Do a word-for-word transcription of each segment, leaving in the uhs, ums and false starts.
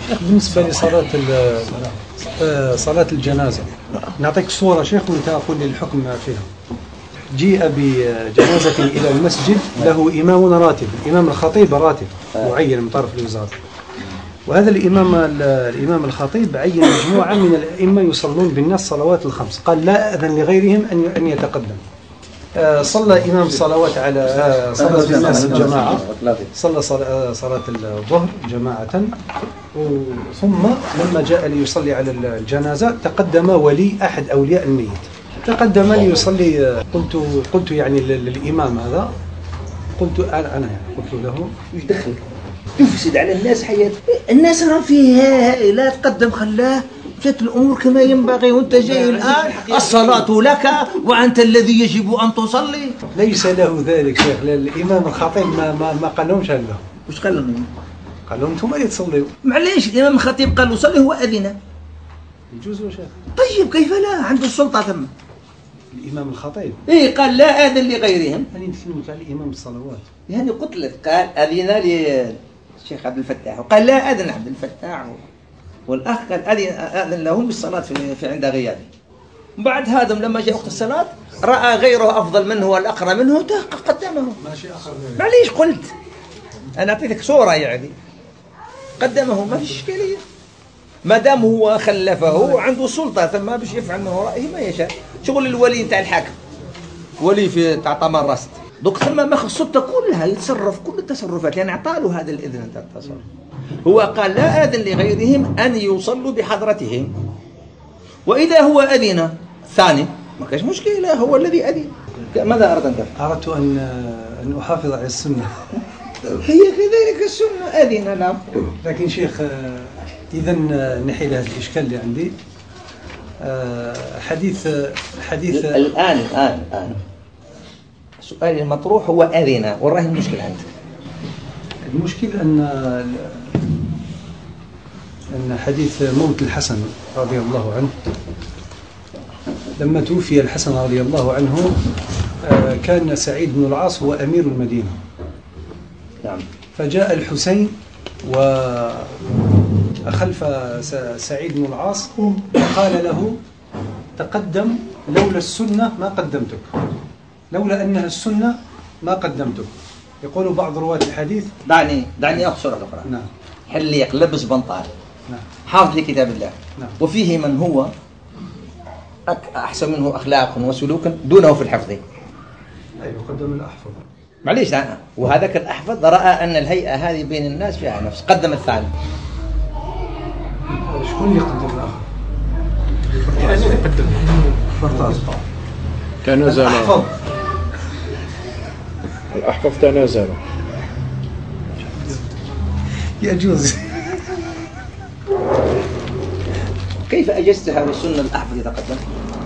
بالنسبة لصلاة صلاة الجنازة نعطيك صورة شيخ وانت أقول لي الحكم فيها. جيء بجنازة إلى المسجد له إمام راتب، إمام الخطيب راتب معين من طرف الوزارة، وهذا الإمام الإمام الخطيب عين مجموعة من الأئمة يصلون بالناس صلوات الخمس، قال لا أذن لغيرهم أن أن يتقدم. صلى إمام الصلوات على صلاة الناس الجماعة، صلى صلاة الظهر جماعة، ثم لما جاء ليصلي على الجنازة تقدم ولي أحد أولياء الميت، تقدم ليصلي. قلت قلت يعني للإمام هذا، قلت أنا أنا قلت له إيش دخلك؟ تفسد على الناس حياة الناس، راه فيها لا تقدم خلاه، جت الأمور كما ينبغي، وأنت جاي الآن الصلاة لك وأنت الذي يجب أن تصلي. ليس له ذلك شيخ، الإمام الخطيب ما ما ما قال لهمش هذا. وش قال لهم؟ قال لهم أنتم اللي تصلوا. معليش الإمام الخطيب قال له صلي، هو أذن. يجوز يا شيخ. طيب كيف لا، عنده السلطة ثم. الإمام الخطيب إيه قال لا آذن لغيرهم. أنا نتكلم على الإمام الصلوات. يعني قلت لك قال أذن للشيخ عبد الفتاح، وقال لا أذن عبد الفتاح، والأخ قال أذن أذن لهم بالصلاة في, في عند غيابه. بعد هذا لما جاء وقت الصلاة رأى غيره أفضل منه والأقرى منه قدمه. ماشي آخر. معليش قلت أنا أعطيتك صورة يعني، قدمه ما فيش إشكالية، ما دام هو خلفه عنده سلطة ثم باش يفعل من ورائه ما يشاء. شغل الولي تاع الحاكم، ولي في تاع طمان رست دوك ثم ما السلطة كلها يتصرف كل التصرفات، يعني أعطاله هذا الإذن تاع التصرف. هو قال لا آذن لغيرهم أن يصلوا بحضرتهم، وإذا هو أذن ثاني ما كاش مشكلة، هو الذي أذن. ماذا أردت أنت؟ أردت أن أن أحافظ على السنة. هي كذلك السنة، أذن نعم. لكن شيخ إذا نحيل هذا الإشكال اللي عندي. حديث حديث الآن الآن الآن السؤال المطروح هو أذن، وراه المشكلة عندك. المشكلة أن أن حديث موت الحسن رضي الله عنه، لما توفي الحسن رضي الله عنه كان سعيد بن العاص هو أمير المدينة. نعم. فجاء الحسين وخلف سعيد بن العاص وقال له تقدم، لولا السنة ما قدمتك، لولا أنها السنة ما قدمتك. يقول بعض رواة الحديث دعني دعني أخسر الأخرى. نعم. حليق لبس بنطال. نعم. حافظ لكتاب الله. نعم. وفيه من هو أحسن منه أخلاقا وسلوكا دونه في الحفظ. أيوة قدم الأحفظ. معليش أنا وهذاك الأحفظ رأى أن الهيئة هذه بين الناس فيها نفس، قدم الثاني. شكون اللي قدم الآخر؟ يعني قدم فرطاس. تنازل الأحفظ. الأحفظ تنازل. يجوز. كيف أجزتها والسنة الأحفظ يتقدم؟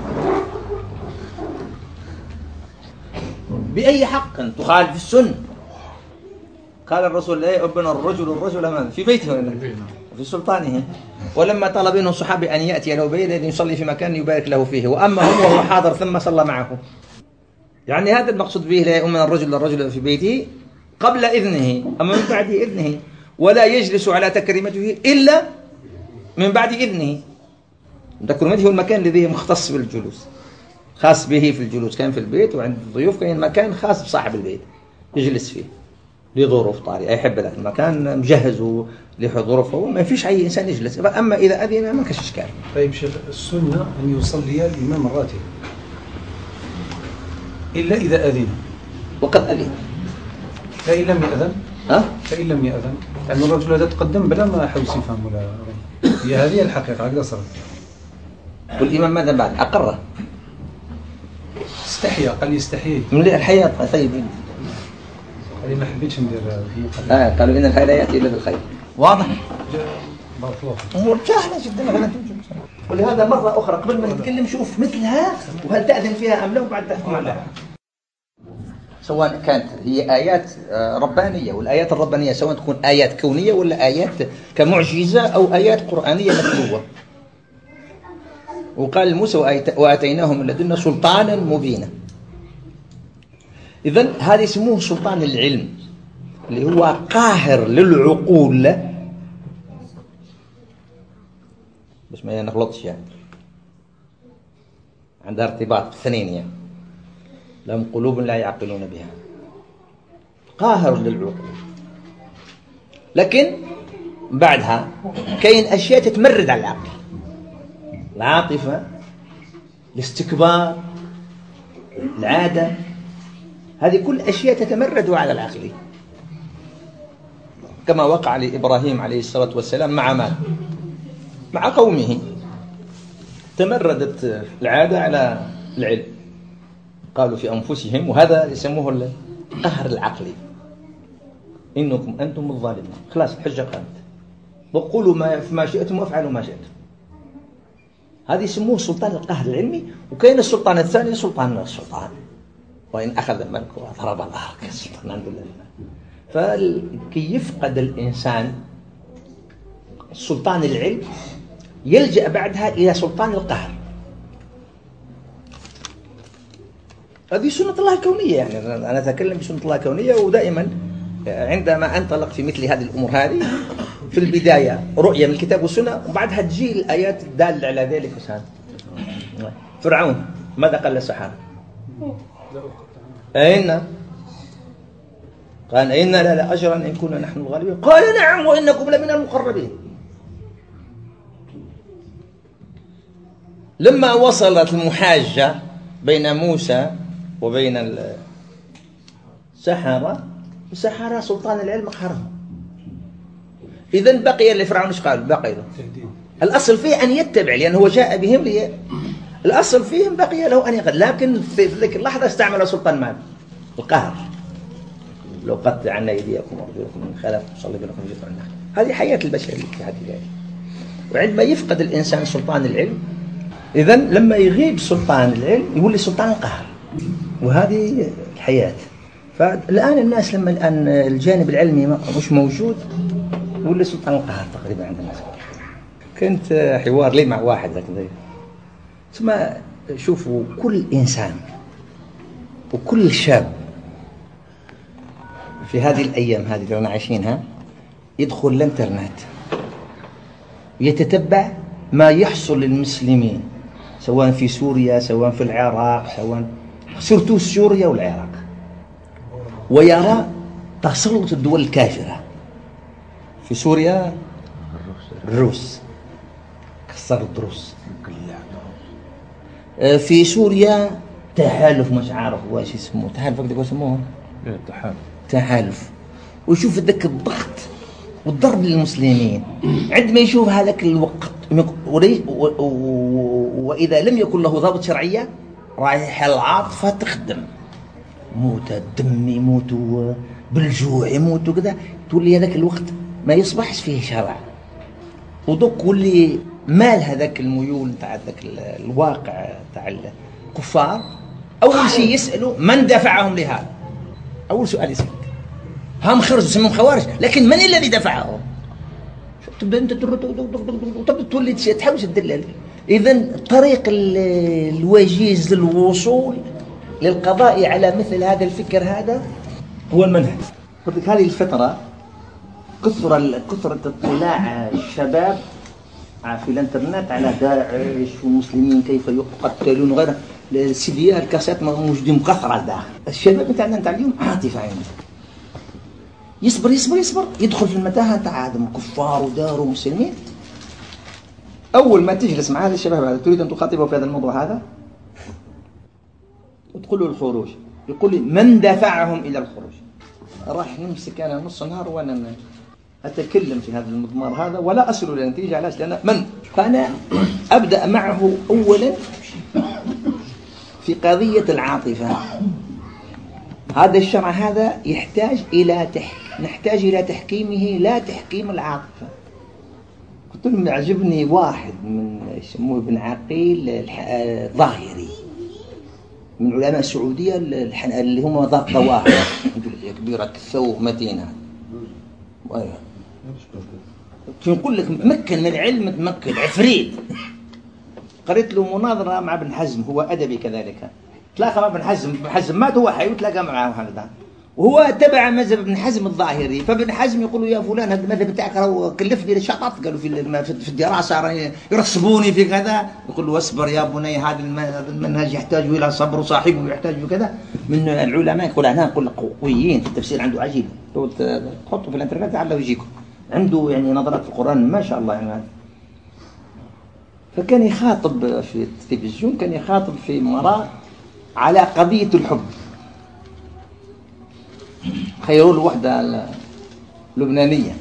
بأي حق تخالف السنة؟ قال الرسول لا يؤبن الرجل الرجل في بيته ولا في سلطانه، ولما طلب منه الصحابي أن يأتي له بيت يصلي في مكان يبارك له فيه، وأما هو وهو حاضر ثم صلى معه. يعني هذا المقصود به لا يؤمن الرجل الرجل في بيته قبل إذنه أما من بعد إذنه، ولا يجلس على تكريمته إلا من بعد إذنه. تكريمته هو المكان الذي مختص بالجلوس، خاص به في الجلوس، كان في البيت وعند الضيوف كان مكان خاص بصاحب البيت يجلس فيه لظروف طارئة يحب ذلك المكان مجهز لحضوره، هو ما فيش أي إنسان يجلس. أما إذا أذن ما كاش إشكال. طيب شيخ السنة أن يصلي الإمام الراتب إلا إذا أذن، وقد أذن. فإن لم يأذن ها؟ فإن لم يأذن يعني الرجل هذا تقدم بلا ما حاول يفهم ولا هي هذه الحقيقة هكذا صارت. والإمام ماذا بعد؟ أقره. استحيا، قال لي استحييت من الحياة. طيب قال لي ما حبيتش ندير في آه قالوا إن الحياة لا يأتي إلا بالخير. واضح؟ بارك الله أمور سهلة جدا مثلا. ولهذا مرة أخرى قبل ما نتكلم شوف مثلها وهل تأذن فيها أم لا وبعد تحكم عليها. سواء كانت هي آيات ربانية، والآيات الربانية سواء تكون آيات كونية ولا آيات كمعجزة أو آيات قرآنية متلوة. وقال موسى وآتيناهم من لدنا سلطانا مبينا. إذن هذا اسمه سلطان العلم اللي هو قاهر للعقول بس ما نغلطش يعني، عندها ارتباط باثنين يعني، لهم قلوب لا يعقلون بها، قاهر للعقول. لكن بعدها كاين أشياء تتمرد على العقل، العاطفة، الاستكبار، العادة، هذه كل أشياء تتمرد على العقل، كما وقع لإبراهيم عليه الصلاة والسلام مع مال مع قومه، تمردت العادة على العلم، قالوا في أنفسهم، وهذا يسموه القهر العقلي، إنكم أنتم الظالمون، خلاص الحجة قامت، وقولوا ما, ما شئتم وافعلوا ما شئتم. هذه يسموه سلطان القهر العلمي. وكاين السلطان الثاني سلطان السلطان، وإن أخذ الملك وضرب الأرض السلطان عند الله. فكي يفقد الإنسان سلطان العلم يلجأ بعدها إلى سلطان القهر. هذه سنة الله الكونية، يعني أنا أتكلم بسنة الله الكونية. ودائما عندما أنطلق في مثل هذه الأمور هذه، في البداية رؤية من الكتاب والسنة، وبعدها تجي الآيات الدالة على ذلك. فرعون ماذا قال للسحرة؟ أين قال إن لا لا أجرا إن كنا نحن الغالبين، قال نعم وإنكم لمن المقربين. لما وصلت المحاجة بين موسى وبين السحرة، السحرة سلطان العلم قهرهم. إذن بقي لفرعون ايش قال؟ بقي له الأصل فيه أن يتبع، لأنه هو جاء بهم لي، الأصل فيهم بقي له أن يقل، لكن في ذلك اللحظة استعمل سلطان مال القهر. لو قطع عنا أيديكم وأرجلكم من خلف وصلي بينكم جزء النخل. هذه حياة البشرية في هذه الآية. وعندما يفقد الإنسان سلطان العلم، إذن لما يغيب سلطان العلم يولي سلطان القهر، وهذه الحياة. فالآن الناس لما الآن الجانب العلمي مش موجود يولي سلطان القهر تقريبا عند الناس. كنت حوار لي مع واحد ذاك ذي، ثم شوفوا كل إنسان وكل شاب في هذه الأيام هذه اللي عايشينها يدخل الانترنت يتتبع ما يحصل للمسلمين، سواء في سوريا سواء في العراق، سواء سورتو سوريا والعراق، ويرى تسلط الدول الكافرة. في سوريا الروس كسر الدروس، في سوريا تحالف، مش عارف واش يسموه، تحالف فقدك يسموه تحالف تحالف. ويشوف ذاك الضغط والضرب للمسلمين. عندما يشوف هذاك الوقت وإذا لم يكن له ضابط شرعية رايح العاطفة تخدم، موت الدم يموتوا بالجوع يموتوا كذا، تولي هذاك الوقت ما يصبحش فيه شرع. ودوك واللي مال هذاك الميول تاع ذاك الواقع تاع الكفار، أول شيء يسألوا من دفعهم لهذا. أول سؤال يسأل، هم خرجوا سموهم خوارج، لكن من الذي دفعهم؟ تبدأ أنت تبدأ تولي تحاول تدلل. إذن طريق الوجيز للوصول للقضاء على مثل هذا الفكر هذا هو المنهج. قلت هذه الفترة كثر كثرة اطلاع الشباب في الانترنت على داعش والمسلمين كيف يقتلون وغيره. السيديات الكاسات موجودين مكثرة الداخل. الشباب بتاعنا نتاع اليوم عاطفة عنده، يصبر يصبر يصبر يدخل في المتاهة تاع هذا كفار ودار ومسلمين. أول ما تجلس مع هذا الشباب هذا تريد أن تخاطبه في هذا الموضوع هذا وتقول له الخروج، يقول لي من دفعهم إلى الخروج؟ راح نمسك أنا نص نهار وأنا أتكلم في هذا المضمار هذا ولا أصل إلى نتيجة. علاش؟ لأن من؟ فأنا أبدأ معه أولا في قضية العاطفة. هذا الشرع هذا يحتاج إلى تح... نحتاج إلى تحكيمه لا تحكيم العاطفة. قلت لهم يعجبني واحد من يسموه ابن عقيل الظاهري من علماء السعودية اللي هم ظواهر كبيرة كثو متينة، نقول لك متمكن من العلم، متمكن عفريت. قريت له مناظرة مع ابن حزم، هو أدبي كذلك، تلاقى مع ابن حزم، ابن حزم مات هو حي وتلاقى معه هذا، وهو تبع مذهب ابن حزم الظاهري، فابن حزم يقول يا فلان هذا المذهب بتاعك كلفني للشطط، قالوا في في الدراسة يرسبوني في كذا، يقول له اصبر يا بني هذا المنهج يحتاج إلى صبر وصاحبه يحتاج كذا. من العلماء يقول أنا أقول لك قويين في التفسير، عنده عجيب، لو تحطه في الانترنت لعله يجيكم، عنده يعني نظرات في القرآن ما شاء الله يعني. فكان يخاطب في التلفزيون، كان يخاطب في مرة على قضية الحب. خيروا له وحدة لبنانية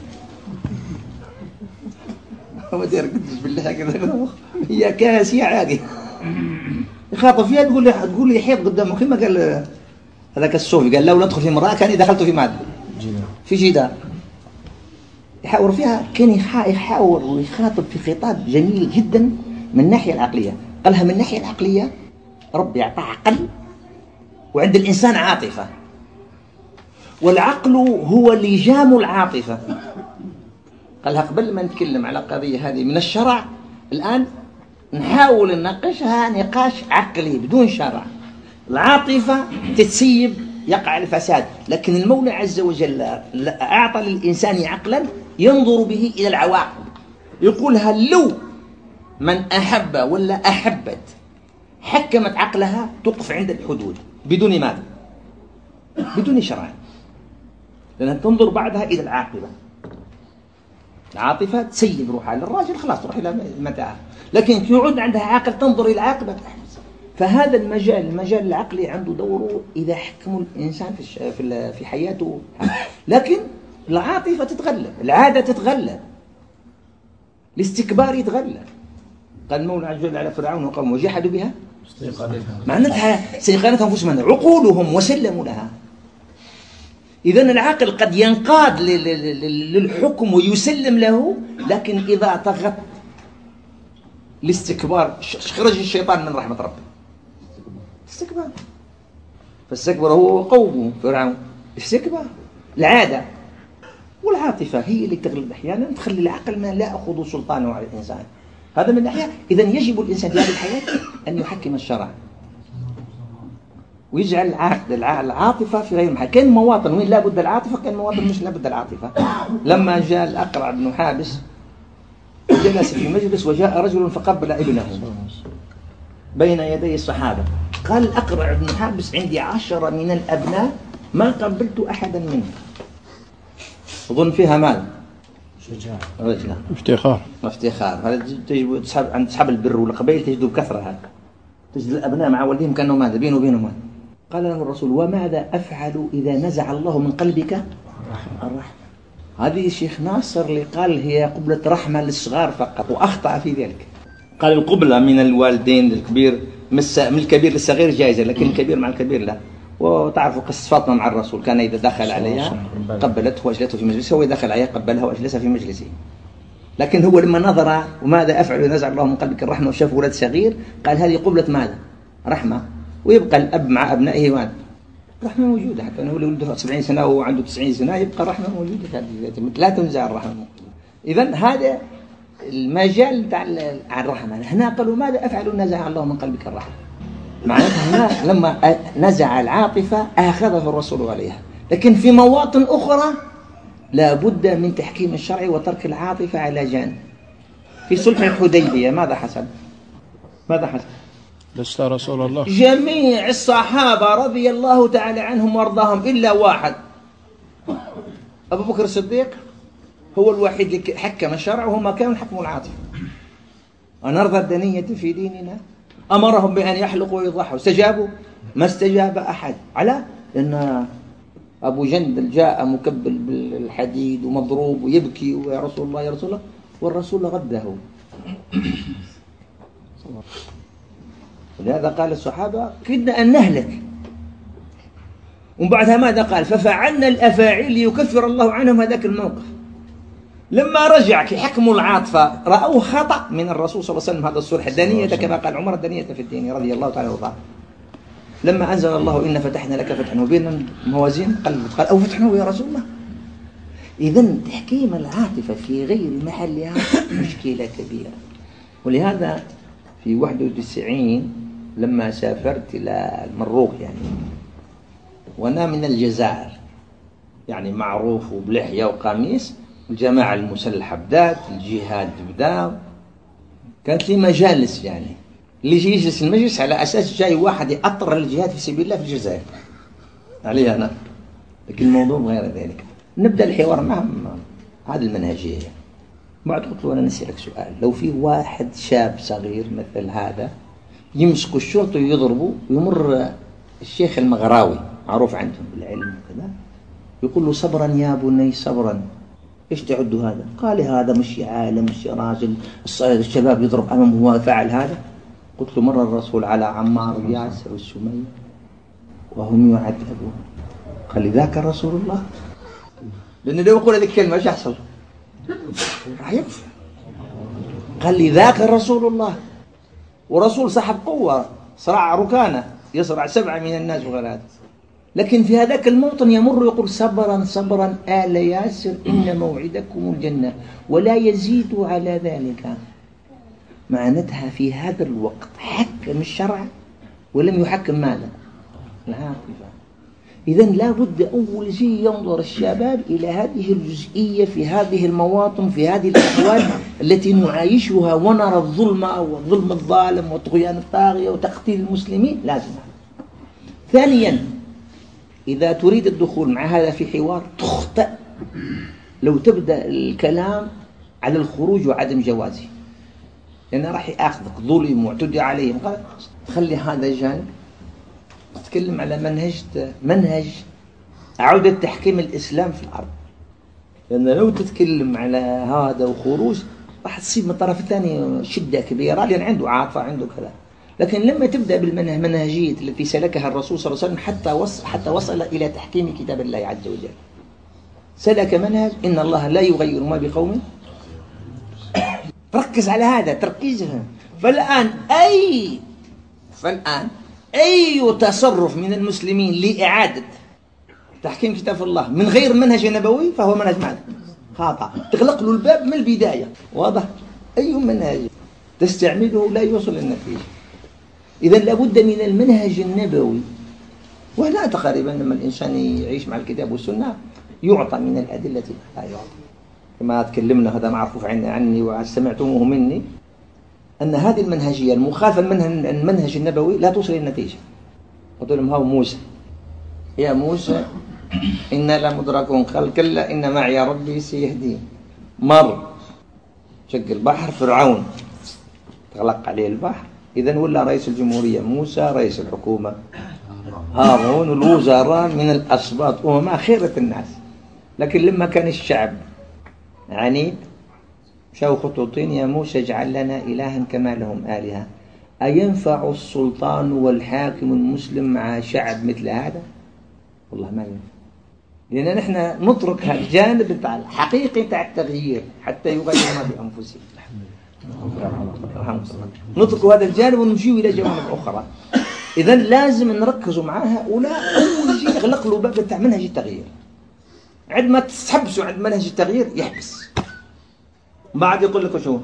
ما تركزش بالله كذا، هي كاسية عادي يخاطب فيها، تقول لي تقول لي حيط قدامه كما قال هذاك الصوفي، قال لو لا ادخل في امرأة كاني دخلت في ماذا؟ في جدار. يحاور فيها، كان يحاور ويخاطب في خطاب جميل جدا من الناحية العقلية. قالها من الناحية العقلية ربي أعطاه عقل، وعند الإنسان عاطفة، والعقل هو لجام العاطفة. قالها قبل ما نتكلم على قضية هذه من الشرع، الآن نحاول نناقشها نقاش عقلي بدون شرع. العاطفة تتسيب يقع الفساد، لكن المولى عز وجل أعطى للإنسان عقلا ينظر به إلى العواقب. يقول هل لو من أحب ولا أحبت حكمت عقلها تقف عند الحدود بدون ماذا؟ بدون شرع، لأنها تنظر بعدها إلى العاقبة. العاطفة تسيب روحها للراجل خلاص تروح إلى متاعها، لكن يعود عندها عقل تنظر إلى العاقبة. فهذا المجال المجال العقلي عنده دوره إذا حكموا الإنسان في في في حياته. لكن العاطفة تتغلب، العادة تتغلب، الاستكبار يتغلب. قال المولى عز وجل على فرعون وقومه وجحدوا بها معناتها سيقانتهم أنفسهم عقولهم وسلموا لها. إذن العقل قد ينقاد للحكم ويسلم له، لكن إذا طغت الاستكبار خرج الشيطان من رحمة ربه. استكبار، فاستكبر هو وقومه فرعون، استكبار. العادة والعاطفة هي اللي تغلب أحيانا، تخلي العقل ما لا يأخذ سلطانه على الإنسان. هذا من ناحية. إذن يجب الإنسان في هذه الحياة أن يحكم الشرع ويجعل العاطفة في غير محل. كان مواطن وين لا بد العاطفة، كان مواطن مش لا بد العاطفة. لما جاء الأقرع بن حابس جلس في مجلس وجاء رجل فقبل ابنه بين يدي الصحابة، قال الأقرع بن حابس عندي عشرة من الأبناء ما قبلت أحدا منهم. أظن فيها مال شجاع رجلا افتخار افتخار. هذا تجد عند أصحاب البر والقبائل تجدوا بكثرة، هذا تجد الأبناء مع والدهم كانوا ماذا بينه وبينهم ماذا. قال له الرسول وماذا أفعل إذا نزع الله من قلبك الرحمة. هذه الشيخ ناصر اللي قال هي قبلة رحمة للصغار فقط، وأخطأ في ذلك. قال القبلة من الوالدين للكبير من الكبير للصغير جائزة، لكن الكبير مع الكبير لا. وتعرفوا قصة فاطمة مع الرسول، كان إذا دخل عليها قبلته وأجلته في مجلسه، وإذا دخل عليها قبلها وأجلسها في مجلسه. لكن هو لما نظر وماذا أفعل إذا نزع الله من قلبك الرحمة وشاف ولد صغير، قال هذه قبلة ماذا؟ رحمة. ويبقى الأب مع أبنائه وان رحمة موجودة، حتى أنه ولده سبعين سنة وهو عنده تسعين سنة يبقى رحمة موجودة، لا تنزع الرحمة. إذن هذا المجال تاع الرحمة. هنا قالوا ماذا أفعل نزع الله من قلبك الرحمة، معناتها هنا لما نزع العاطفة أخذه الرسول عليها. لكن في مواطن أخرى لا بد من تحكيم الشرع وترك العاطفة على جانب. في صلح الحديبية ماذا حصل؟ ماذا حصل؟ لست رسول الله. جميع الصحابة رضي الله تعالى عنهم وارضاهم إلا واحد، أبو بكر الصديق هو الوحيد اللي حكم الشرع، وهم كانوا حكموا العاطفة. ونرضى الدنية في ديننا. أمرهم بأن يحلقوا ويضحوا، استجابوا؟ ما استجاب أحد. على لأن أبو جندل جاء مكبل بالحديد ومضروب ويبكي ويا رسول الله يا رسول الله، والرسول غده. ولهذا قال الصحابة كدنا أن نهلك. وبعدها ماذا قال؟ ففعلنا الأفاعيل ليكفر الله عنهم هذاك الموقف. لما رجع كي حكموا العاطفة رأوا خطأ من الرسول صلى الله عليه وسلم. هذا الصلح الدنية كما قال عمر الدنية في الدين رضي الله تعالى عنه. لما أنزل الله إن فتحنا لك فتحا مبينا موازين قلبت، قال أو فتحناه يا رسول الله. إذن تحكيم العاطفة في غير محلها مشكلة كبيرة. ولهذا في واحد وتسعين لما سافرت إلى المروق يعني، وأنا من الجزائر، يعني معروف وبلحية وقميص، الجماعة المسلحة بدات، الجهاد بدا، كانت لي مجالس يعني اللي يجي يجلس المجلس على أساس جاي واحد يأطر الجهاد في سبيل الله في الجزائر علي أنا، لكن الموضوع غير ذلك. نبدأ الحوار معهم هذه المنهجية. بعد قلت له أنا نسألك سؤال، لو في واحد شاب صغير مثل هذا يمسك الشرطة ويضربه، ويمر الشيخ المغراوي معروف عندهم بالعلم وكذا، يقول له صبرا يا بني صبرا، ايش تعد هذا؟ قال لي هذا مش عالم مش راجل، الشباب يضرب أمامه هو فعل هذا. قلت له مر الرسول على عمار وياسر والسمية وهم يعذبون، قال لي ذاك رسول الله، لأنه لو يقول هذه الكلمة ايش يحصل؟ راح يكفر. قال لي ذاك رسول الله، ورسول صاحب قوة، صراع ركانة يصرع سبعة من الناس وغير هذا، لكن في هذاك الموطن يمر يقول صبرا صبرا آل ياسر إن موعدكم الجنة، ولا يزيد على ذلك. معناتها في هذا الوقت حكم الشرع ولم يحكم ماذا؟ العاطفة. إذن لا بد أول شيء ينظر الشباب إلى هذه الجزئية في هذه المواطن، في هذه الأحوال التي نعايشها ونرى الظلم والظلم الظالم وطغيان الطاغية وتقتيل المسلمين، لازم. ثانيا، إذا تريد الدخول مع هذا في حوار تخطئ لو تبدأ الكلام على الخروج وعدم جوازه، لأنه راح يأخذك ظلم واعتدي عليهم. قال خلي هذا جانب، تتكلم على منهج منهج عودة تحكيم الإسلام في الأرض، لأن لو تتكلم على هذا وخروج راح تصيب من الطرف الثاني شدة كبيرة، لأن عنده عاطفة عنده كذا. لكن لما تبدأ بالمنهجية التي سلكها الرسول صلى الله عليه وسلم حتى وصل حتى وصل إلى تحكيم كتاب الله عز وجل، سلك منهج إن الله لا يغير ما بقوم. ركز على هذا تركيزها. فالآن أي فالآن أي تصرف من المسلمين لإعادة تحكيم كتاب الله من غير منهج نبوي فهو منهج ماذا؟ خاطئ، تغلق له الباب من البداية. واضح؟ أي منهج تستعمله لا يوصل للنتيجة. إذن لابد من المنهج النبوي. وهنا تقريبا لما الإنسان يعيش مع الكتاب والسنة يعطى من الأدلة لا يعطى. كما تكلمنا هذا معروف عني وسمعتموه مني، أن هذه المنهجية المخالفة المنهج النبوي لا توصل للنتيجة. قلت لهم هاو موسى، يا موسى إنا لمدركون، قال كلا إن معي ربي سيهدين. مر شق البحر، فرعون تغلق عليه البحر، إذن ولا رئيس الجمهورية موسى رئيس الحكومة، هارون الوزراء من الأسباط وما خيرة الناس. لكن لما كان الشعب عنيد شاو خطوتين، يا موسى اجعل لنا إلها كما لهم آلهة. أينفع السلطان والحاكم المسلم مع شعب مثل هذا؟ والله ما ينفع. لأن نحن نترك هذا الجانب الحقيقي تاع التغيير حتى يغيرنا بأنفسهم، نترك هذا الجانب ونمشي إلى جوانب أخرى. إذن لازم نركز مع هؤلاء. أول شيء يغلق له باب تاع منهج التغيير. عندما تحبسوا عند منهج التغيير يحبس. بعد يقول لك شو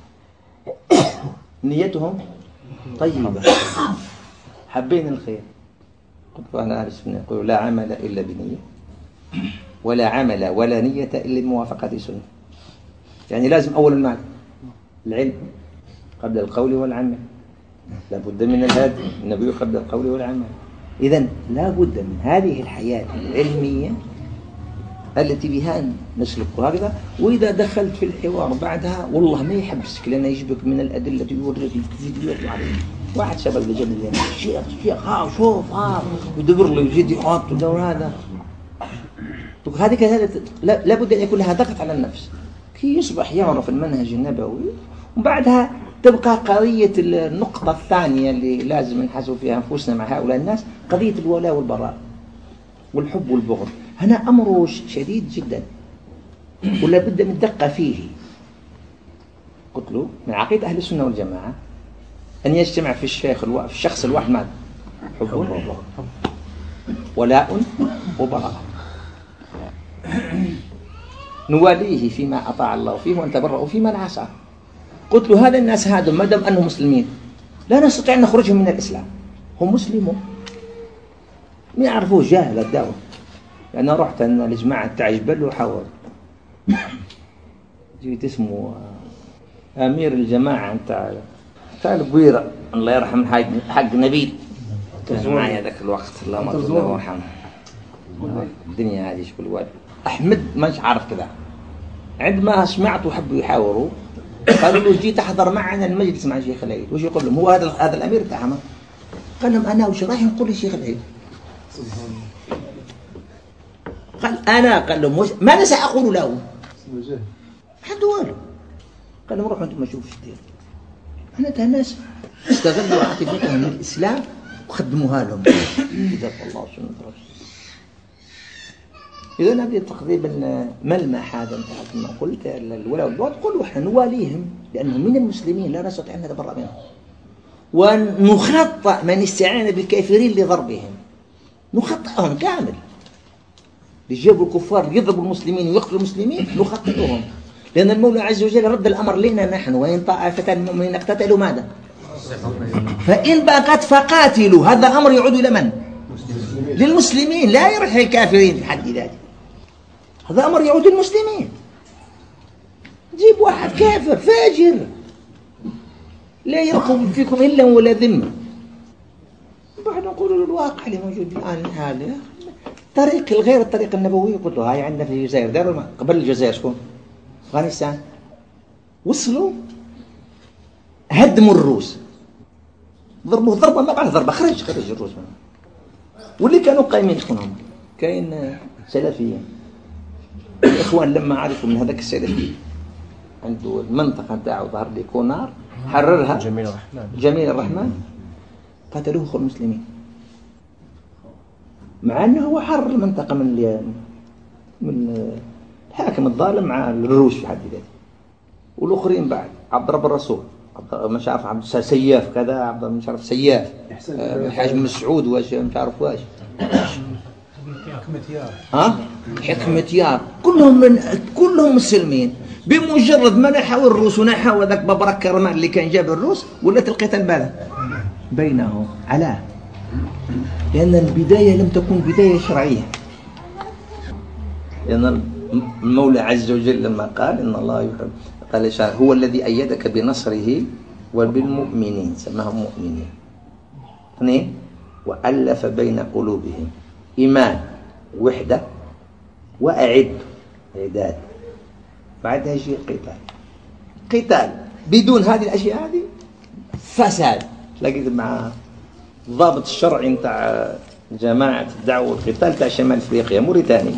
نيتهم طيبة، حبين الخير. قلت أنا أهل السنة يقول لا عمل إلا بنية، ولا عمل ولا نية إلا بموافقة السنة. يعني لازم أول المعنى العلم قبل القول والعمل، لا بد من الهدي النبي قبل القول والعمل. إذن لا بد من هذه الحياة العلمية التي بها نسلك هكذا. وإذا دخلت في الحوار بعدها والله ما يحبسك، لأنه يجبك من الأدلة يوريك الفيديوهات عليه. واحد شباب لجنة اليمين الشيخ الشيخ ها شوف ها يدبر له يجي يحط ودور هذا. هذه كذلك لا بد أن يكون لها ضغط على النفس كي يصبح يعرف المنهج النبوي. وبعدها تبقى قضية النقطة الثانية اللي لازم نحاسب فيها أنفسنا مع هؤلاء الناس، قضية الولاء والبراء والحب والبغض. هنا أمره شديد جدا ولا بد من دقة فيه. قلت له من عقيدة أهل السنة والجماعة أن يجتمع في الشيخ الو... في الشخص الواحد ماذا؟ حب ولاء وبراء. نواليه فيما أطاع الله فيه ونتبرأ فيما نعصى. قلت له هذا الناس هذا ما دام أنهم مسلمين لا نستطيع أن نخرجهم من الإسلام. هم مسلمون ما يعرفوه جاهل الدعوة، يعني أنا رحت أنا لجماعة تاع جبل وحاول جيت اسمه أمير الجماعة تاع تاع البويرة الله يرحم حق حق نبيل كان معي ذاك الوقت الله ما يرحمه. الدنيا هذه شكل واد أحمد مش عارف كذا. عندما سمعت وحبوا يحاوروا قالوا له جيت أحضر معنا المجلس مع الشيخ العيد. وش يقول لهم؟ هو هذا هذا الأمير تاعهم. قال لهم أنا وش راح نقول للشيخ العيد؟ قال أنا قال لهم وش ماذا سأقول له؟ حد والو. قال لهم روحوا أنتم شوفوا ايش دير. أنا الناس استغلوا عاطفتهم من الإسلام وخدموها لهم. جزاك الله سبحانه وتعالى. إذا هذه تقريبا ملمح هذا كما قلت الولاء والبراء قلوا احنا نواليهم لأنهم من المسلمين لا نستطيع أن نتبرأ منهم ونخطأ من استعان بالكافرين لضربهم نخطئهم كامل. يجيبوا الكفار يضربوا المسلمين ويقتلوا المسلمين نخطئهم لأن المولى عز وجل رد الأمر لنا نحن وإن طائفة المؤمنين اقتتلوا ماذا؟ فإن بقت فقاتلوا. هذا أمر يعود إلى من؟ للمسلمين لا يرحل الكافرين في حد ذاته. هذا أمر يعود للمسلمين. جيب واحد كافر فاجر لا يرقب فيكم إلا ولا ذمة بعد نقول الواقع اللي موجود الآن هذا طريق الغير الطريق النبوي. قلت له هاي عندنا في الجزائر داروا قبل الجزائر شكون؟ أفغانستان وصلوا هدموا الروس ضربوا ضربة ما بعد ضربة خرج خرج الروس منهم. واللي كانوا قايمين شكونهم؟ كاين سلفيين الإخوان لما عرفوا من هذاك السلفي عنده المنطقة نتاعو ظهر لي كونار حررها جميل الرحمن جميل الرحمن قتلوه أخو المسلمين مع أنه هو حرر المنطقة من من الحاكم الظالم مع الروس في حد ذاته. والآخرين بعد عبد رب الرسول مش عارف عبد سياف كذا عبد مش عارف سياف الحاج مسعود واش مش عارف واش حكمة يار ها حكمة يار كلهم من كلهم مسلمين. بمجرد ما نحاول الروس ونحاول ذاك ببرك كرمان اللي كان جاب الروس ولات القتال باله بينهم على لأن البداية لم تكن بداية شرعية. لأن المولى عز وجل لما قال إن الله يحب قال هو الذي أيدك بنصره وبالمؤمنين سماهم مؤمنين. اثنين وألف بين قلوبهم إيمان وحدة وأعد إعداد بعدها يجي قتال قتال بدون هذه الأشياء هذه فساد. لقيت مع ضابط الشرعي نتاع جماعة الدعوة والقتال تاع شمال أفريقيا موريتاني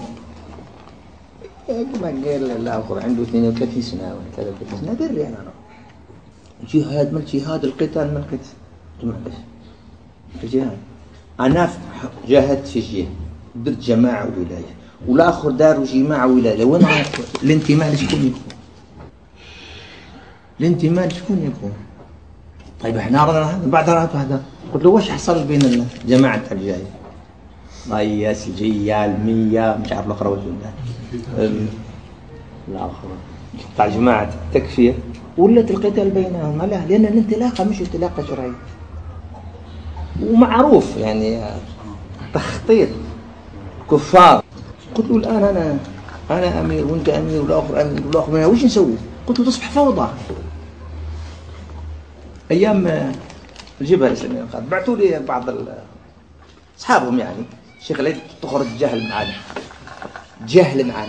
كما قال الآخر عنده اثنين وثلاثين سنة ولا ثلاثة وثلاثين سنة دري أنا جهاد من جهاد القتال من القتال تمحش الجهاد. أنا جاهدت في الجهاد درت جماعة وولاية والآخر داروا جماعة وولاية. وين الانتماء لشكون يكون؟ الانتماء لشكون يكون؟ طيب احنا رأينا بعد رأيت هذا قلت له وش حصل بين الجماعة الجاية؟ مياس الجيال مية مش عارف الأخرى وش الآخر تاع جماعة التكفير ولت القتال بينهم. لا لأن الانطلاقة مش انطلاقة شرعية ومعروف يعني تخطيط كفار. قلت له الآن أنا أنا أمير وأنت أمير والآخر أمير والآخر أمير وش نسوي؟ قلت له تصبح فوضى. أيام الجبهة الإسلامية بعثوا لي بعض أصحابهم يعني الشيخ العيد تخرج جهل معانا جهل معانا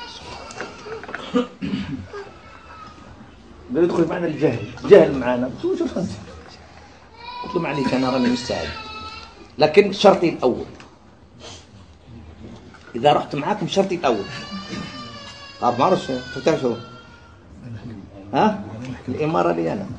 قال يدخل معنا الجهل جهل معانا. شوف أنت قلت له معليش أنا راني مستعد لكن شرطي الأول إذا رحت معاكم شرطي الأول طب ما أعرفش تفتشوا ها الإمارة لي أنا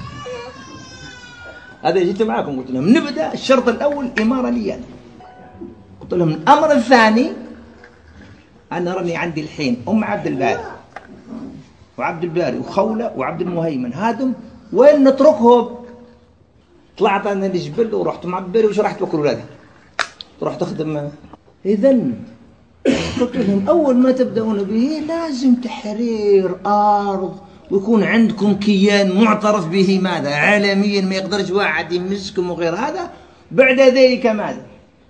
هذا جيت معاكم قلت لهم نبدأ الشرط الأول إمارة لي أنا. قلت لهم الأمر الثاني أنا راني عندي الحين أم عبد الباري وعبد الباري وخولة وعبد المهيمن هادم وين نتركهم؟ طلعت أنا لجبل ورحت مع عبد الباري وش رحت بكر ولادها رحت أخدم. إذن قلت لهم أول ما تبدأون به لازم تحرير أرض ويكون عندكم كيان معترف به ماذا عالميا ما يقدرش واحد يمسكم وغير هذا. بعد ذلك ماذا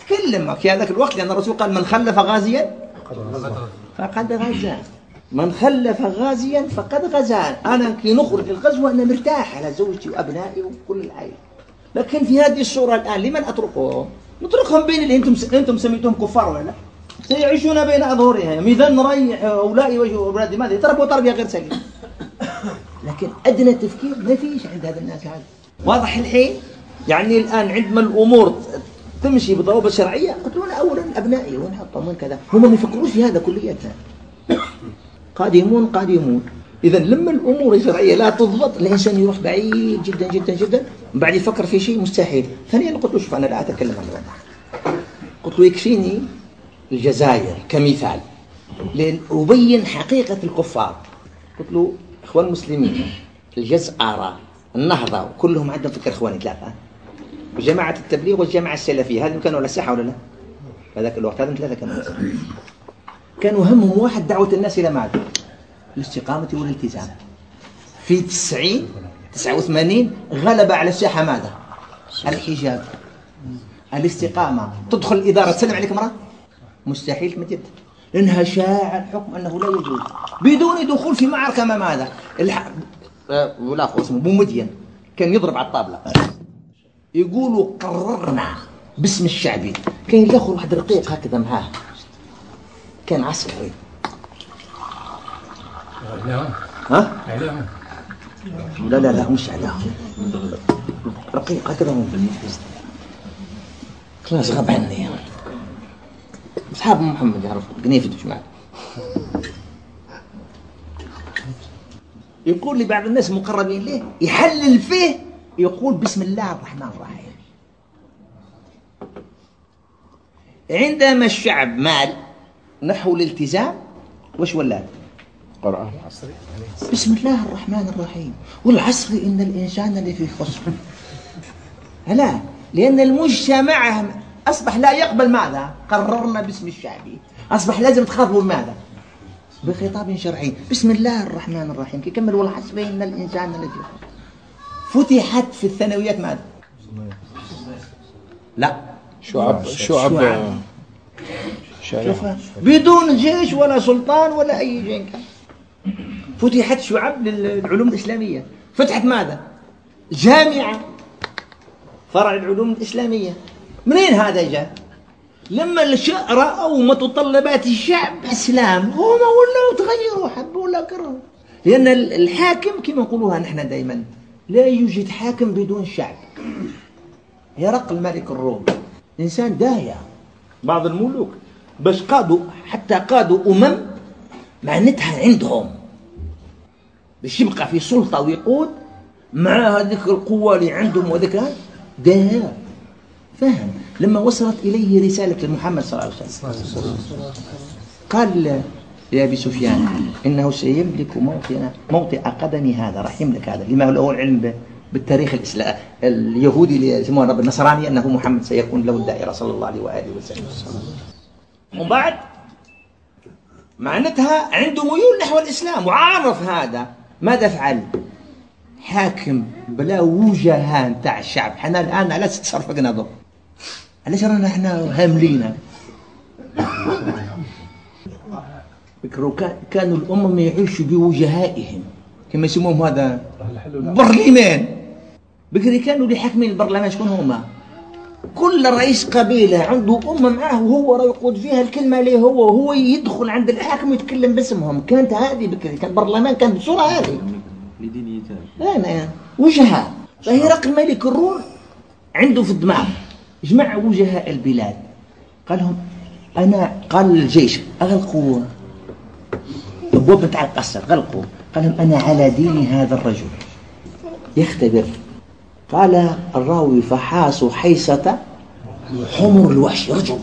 أتكلم في هذاك الوقت، لأن الرسول قال من خلف غازيا فقد غزا، من خلف غازيا فقد غزا. أنا كي نخرج الغزوة أنا مرتاح على زوجتي وأبنائي وكل العائلة، لكن في هذه الصورة الآن لمن أتركهم؟ نتركهم بين اللي أنتم أنتم سميتهم كفار ولا لا؟ سيعيشون بين أظهرهم. إذا نريح أولئك وأولادي ماذا؟ يتربوا تربية غير سليمة. لكن أدنى تفكير ما فيش عند هذا الناس هذا. واضح الحين؟ يعني الآن عندما الأمور تمشي بضوابط شرعية، قلت له أولا أبنائي وين حطهم وين كذا، هم ما يفكروش في هذا كلية. قادمون قادمون. إذا لما الأمور الشرعية لا تضبط الإنسان يروح بعيد جدا جدا جدا، بعد يفكر في شيء مستحيل. ثانيا قلت له شوف أنا لا أتكلم عن الوضع، قلت له يكفيني الجزائر كمثال لأبين حقيقة الكفار. قلت له إخوان المسلمين الجزائر النهضة كلهم عندهم فكر إخواني ثلاثة، وجماعة التبليغ والجماعة السلفية هذهم كانوا على الساحة ولا لا؟ في ذاك الوقت هذهم ثلاثة كانوا كانوا همهم واحد، دعوة الناس إلى ماذا؟ الاستقامة والالتزام. في تسعين تسعة وثمانين غلب على الساحة ماذا؟ الحجاب، الاستقامة. تدخل الإدارة تسلم عليك مرة مستحيل تمجد، لأنها شاع الحكم أنه لا يجوز بدون دخول في معركة ما ماذا؟ الح... ولا أخو اسمه بومدين كان يضرب على الطابلة يقولوا قررنا باسم الشعبي، كان ياخذ واحد رقيق هكذا معاه كان عسكري. ها؟ لا لا لا مش علاه، رقيق هكذا هو خلاص غاب عني. أصحاب محمد يعرف قنيفة وجماعة. يقول لبعض الناس مقربين له يحلل فيه يقول بسم الله الرحمن الرحيم. عندما الشعب مال نحو الالتزام وش ولا قرآن بسم الله الرحمن الرحيم والعصر إن الإنسان لفي خسر. لا، لأن المجتمع أصبح لا يقبل ماذا؟ قررنا باسم الشعبي، أصبح لازم تخاطبوا ماذا؟ بخطاب شرعي. بسم الله الرحمن الرحيم كي كمل والعصر إن الإنسان لفي خسر. فتحت في الثانويات ماذا؟ لا شعب شعب, شعب. بدون جيش ولا سلطان ولا أي شيء كان. فتحت شعب للعلوم الإسلامية. فتحت ماذا؟ جامعة فرع العلوم الإسلامية. منين هذا جاء؟ لما الشعب رأوا متطلبات الشعب إسلام هم ولا تغيروا حبوا ولا كرهوا. لأن الحاكم كما نقولوها نحن دائما لا يوجد حاكم بدون شعب. هرقل ملك الروم إنسان داية. بعض الملوك بس قادوا حتى قادوا أمم معناتها عندهم باش يبقى في سلطة ويقود مع هذيك القوة اللي عندهم وذيك داية. فهم لما وصلت إليه رسالة محمد صلى الله عليه وسلم قال يا أبي سفيان إنه سيملك موطئ موطئ قدم هذا راح يملك هذا لما له العلم بالتاريخ الإسلام اليهودي اللي يسمونه رب النصراني أنه محمد سيكون له الدائرة صلى الله عليه وآله وسلم. وبعد معناتها عنده ميول نحو الإسلام وعارف هذا. ماذا فعل؟ حاكم بلا وجهان تاع الشعب. حنا الآن على تصرفنا ضر علاش رانا احنا هاملين. فكروا كانوا الأمم يعيشوا بوجهائهم كما يسموهم هذا برلمان. بكري كانوا اللي حاكمين البرلمان شكون هما؟ كل رئيس قبيلة عنده أمة معاه وهو راه يقود فيها الكلمة ليه هو وهو يدخل عند الحاكم ويتكلم باسمهم. كانت هذه بكري كان البرلمان كان بصورة هذه لا لا وجهاء. فهرقل ملك الروم عنده في الدماغ جمع وجهاء البلاد قال لهم أنا قال للجيش أغلقوا البواب نتاع القصر غلقوا. قال لهم أنا على دين هذا الرجل يختبر. قال الراوي فحاسوا حيسة حمر الوحش. رجل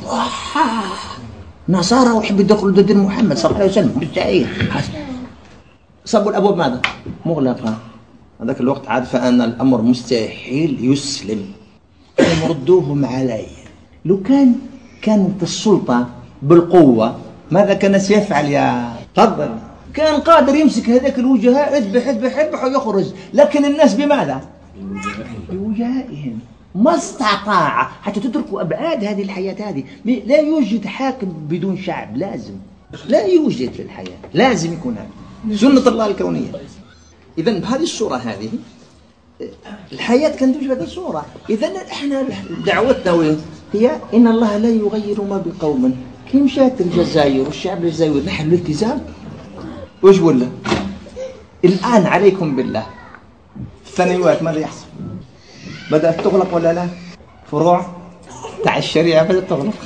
نصارى ويحب يدخلوا دين محمد صلى الله عليه وسلم بالتعيين. صبوا الأبواب ماذا؟ مغلقة. هذاك الوقت عارف أن الأمر مستحيل يسلم. ردوهم علي. لو كان كانت السلطة بالقوة ماذا كان سيفعل يا تفضل؟ كان قادر يمسك هذاك الوجهاء اذبح اذبح اذبح ويخرج. لكن الناس بماذا؟ بوجهائهم. ما استطاع حتى تدركوا أبعاد هذه الحياة هذه. لا يوجد حاكم بدون شعب، لازم لا يوجد في الحياة، لازم يكون هذا سنة الله الكونية. إذن بهذه الصورة هذه الحياة كانت توجد بهذه الصورة. إذن إحنا دعوتنا وين هي؟ إن الله لا يغير ما بقوم. كي مشات الجزائر والشعب الجزائري نحن الالتزام وش ولا الآن عليكم بالله الثانويات ماذا يحصل؟ بدأت تغلق ولا لا؟ فروع تاع الشريعة بدأت تغلق.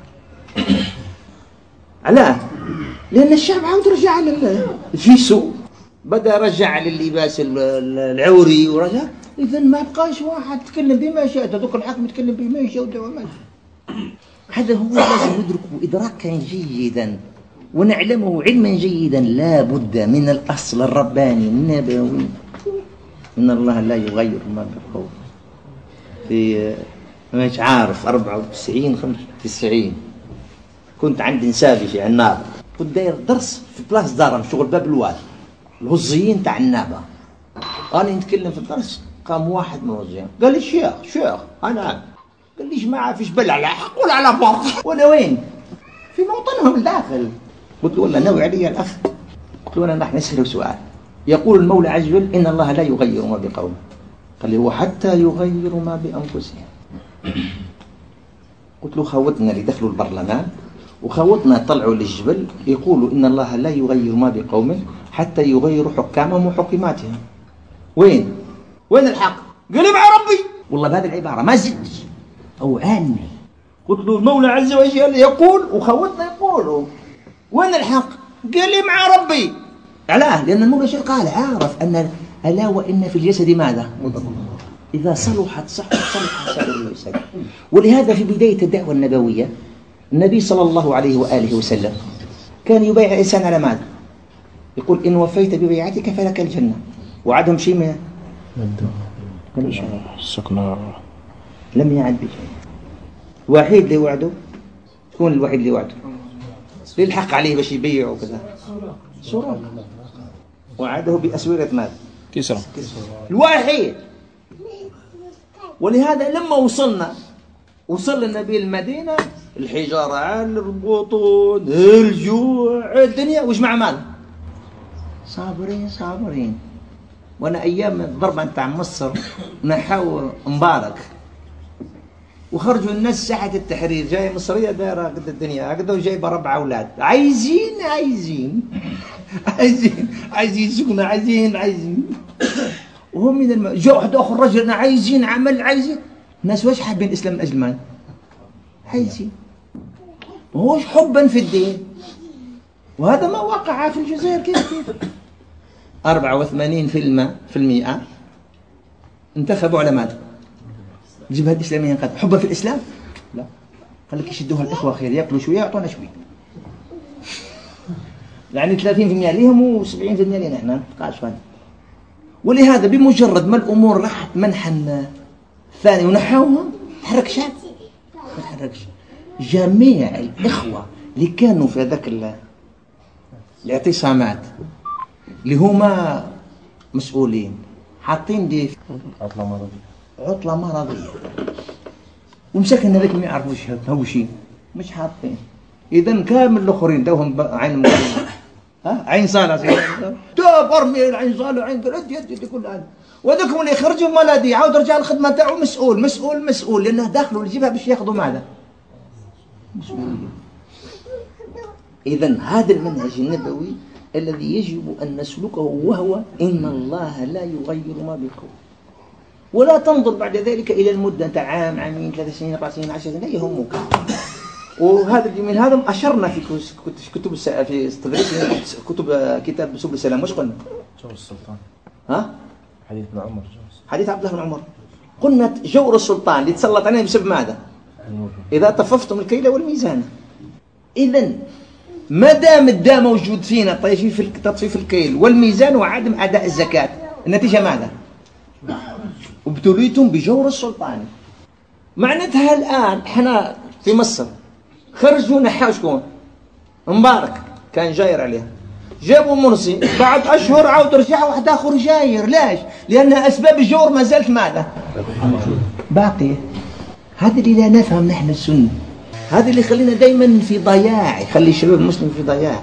علاه؟ لأن الشعب عاود رجع في سوء، بدأ رجع لللباس العوري ورجع. إذن ما بقاش واحد يتكلم بما شاء، تذوق الحاكم يتكلم بما شاء ودعوة ما شاء. هذا هو لازم ندركه إدراكا جيدا ونعلمه علما جيدا. لا بد من الأصل الرباني النبوي، إن الله لا يغير ما بقوم. في مش عارف أربعة وتسعين خمسة وتسعين كنت عند نسابي في عنابة، كنت داير درس في بلاص دارم شغل باب الواد الوزيين تاع عنابة. أنا نتكلم في الدرس، قام واحد من الوزيين قال لي شيخ شيخ أنا قال لي جماعة فيش بل على حق ولا على باطل. وأنا وين؟ في موطنهم الداخل. قلت له والله ناوي علي الأخ. قلت له أنا راح نسأله سؤال. يقول المولى عز وجل إن الله لا يغير ما بقوم. قال لي وحتى يغيروا ما بأنفسهم. قلت له خوتنا اللي دخلوا البرلمان وخوتنا طلعوا للجبل يقولوا إن الله لا يغير ما بقوم حتى يغيروا حكامهم وحكماتهم. وين؟ وين الحق؟ قال لي مع ربي. والله بهذه العبارة ما زدت أو عني. قلت له المولى عز وجل يقول وخوتنا يقولوا وين الحق؟ قال لي مع ربي. علاه؟ لأن المولى شيء قال عارف أن ألا وإن في الجسد ماذا؟ إذا صلحت صحت صلح سائر الجسد. ولهذا في بداية الدعوة النبوية النبي صلى الله عليه وآله وسلم كان يبايع الإنسان على ماذا؟ يقول إن وفيت ببيعتك فلك الجنة. وعدهم شيء من السكنة لم يعد بشيء. واحد اللي وعده شكون الوحيد اللي وعده؟ للحق عليه باش يبيع وكذا سراق. وعده بأسورة ماذا؟ كسرى الواحد. ولهذا لما وصلنا وصل النبي المدينة الحجارة على البطون الجوع الدنيا وش مع مال صابرين صابرين. وانا ايام الضربة نتاع مصر نحاو مبارك وخرجوا الناس ساحة التحرير جاية مصرية دايرة قد الدنيا هكذا وجايبة ربع أولاد عايزين عايزين عايزين عايزين سكنة عايزين عايزين وهم من الم... جاء واحد آخر رجل عايزين عمل عايزين. الناس واش حابين الإسلام من أجل من؟ عايزين وهوش حبا في الدين. وهذا ما وقع في الجزائر. كيف كيف أربعة وثمانين في الماء في المئة انتخبوا على ماذا؟ الجبهة الإسلامية قد حبا في الإسلام؟ لا. قال لك يشدوها الإخوة خير يأكلوا شوية يعطونا شوية. يعني ثلاثين في المئة ليهم وسبعين في المئة لنا احنا قاعد فاني. ولهذا بمجرد ما الأمور راحت منحا ثاني ونحاوها تحرك شعب ما تحركش. جميع الإخوة اللي كانوا في هذاك الاعتصامات اللي هما مسؤولين حاطين دي عطلة مرضية عطلة مرضية ومسكن هذاك ما يعرفوش هو شيء مش حاطين. إذا كامل الآخرين دوهم عين مقرمة ها عين صالة داب أرمي العين صالة عين قرد يد يد كل هذا. وذاكم اللي يخرجوا مالادي عاود رجع الخدمة تاعه مسؤول مسؤول مسؤول لأنه داخلوا الجبهة باش ياخذوا ماذا؟ مسؤولية. إذا هذا المنهج النبوي الذي يجب أن نسلكه وهو إن الله لا يغير ما بقوم. ولا تنظر بعد ذلك إلى المدة تاع عام عامين ثلاث سنين أربع سنين عشر سنين لا يهمك. وهذا من هذا أشرنا في كتب في تدريس كتب كتاب سبل السلام وش قلنا؟ جور السلطان ها؟ حديث ابن عمر حديث عبد الله بن عمر. قلنا جور السلطان اللي تسلط علينا بسبب ماذا؟ إذا طففتم الكيل والميزان. إذن ما دام الداء موجود فينا طيب في تطفيف الكيل والميزان وعدم أداء الزكاة النتيجة ماذا؟ وابتليتم بجور السلطان. معناتها الآن احنا في مصر خرجوا نحاو شكون؟ مبارك كان جاير عليها جابوا مرسي بعد أشهر عاود رجع واحد آخر جاير. ليش؟ لأن أسباب الجور ما زالت ماذا؟ باقية. هذا اللي لا نفهم نحن السنة، هذا اللي يخلينا دائما في ضياع، يخلي الشباب المسلم في ضياع.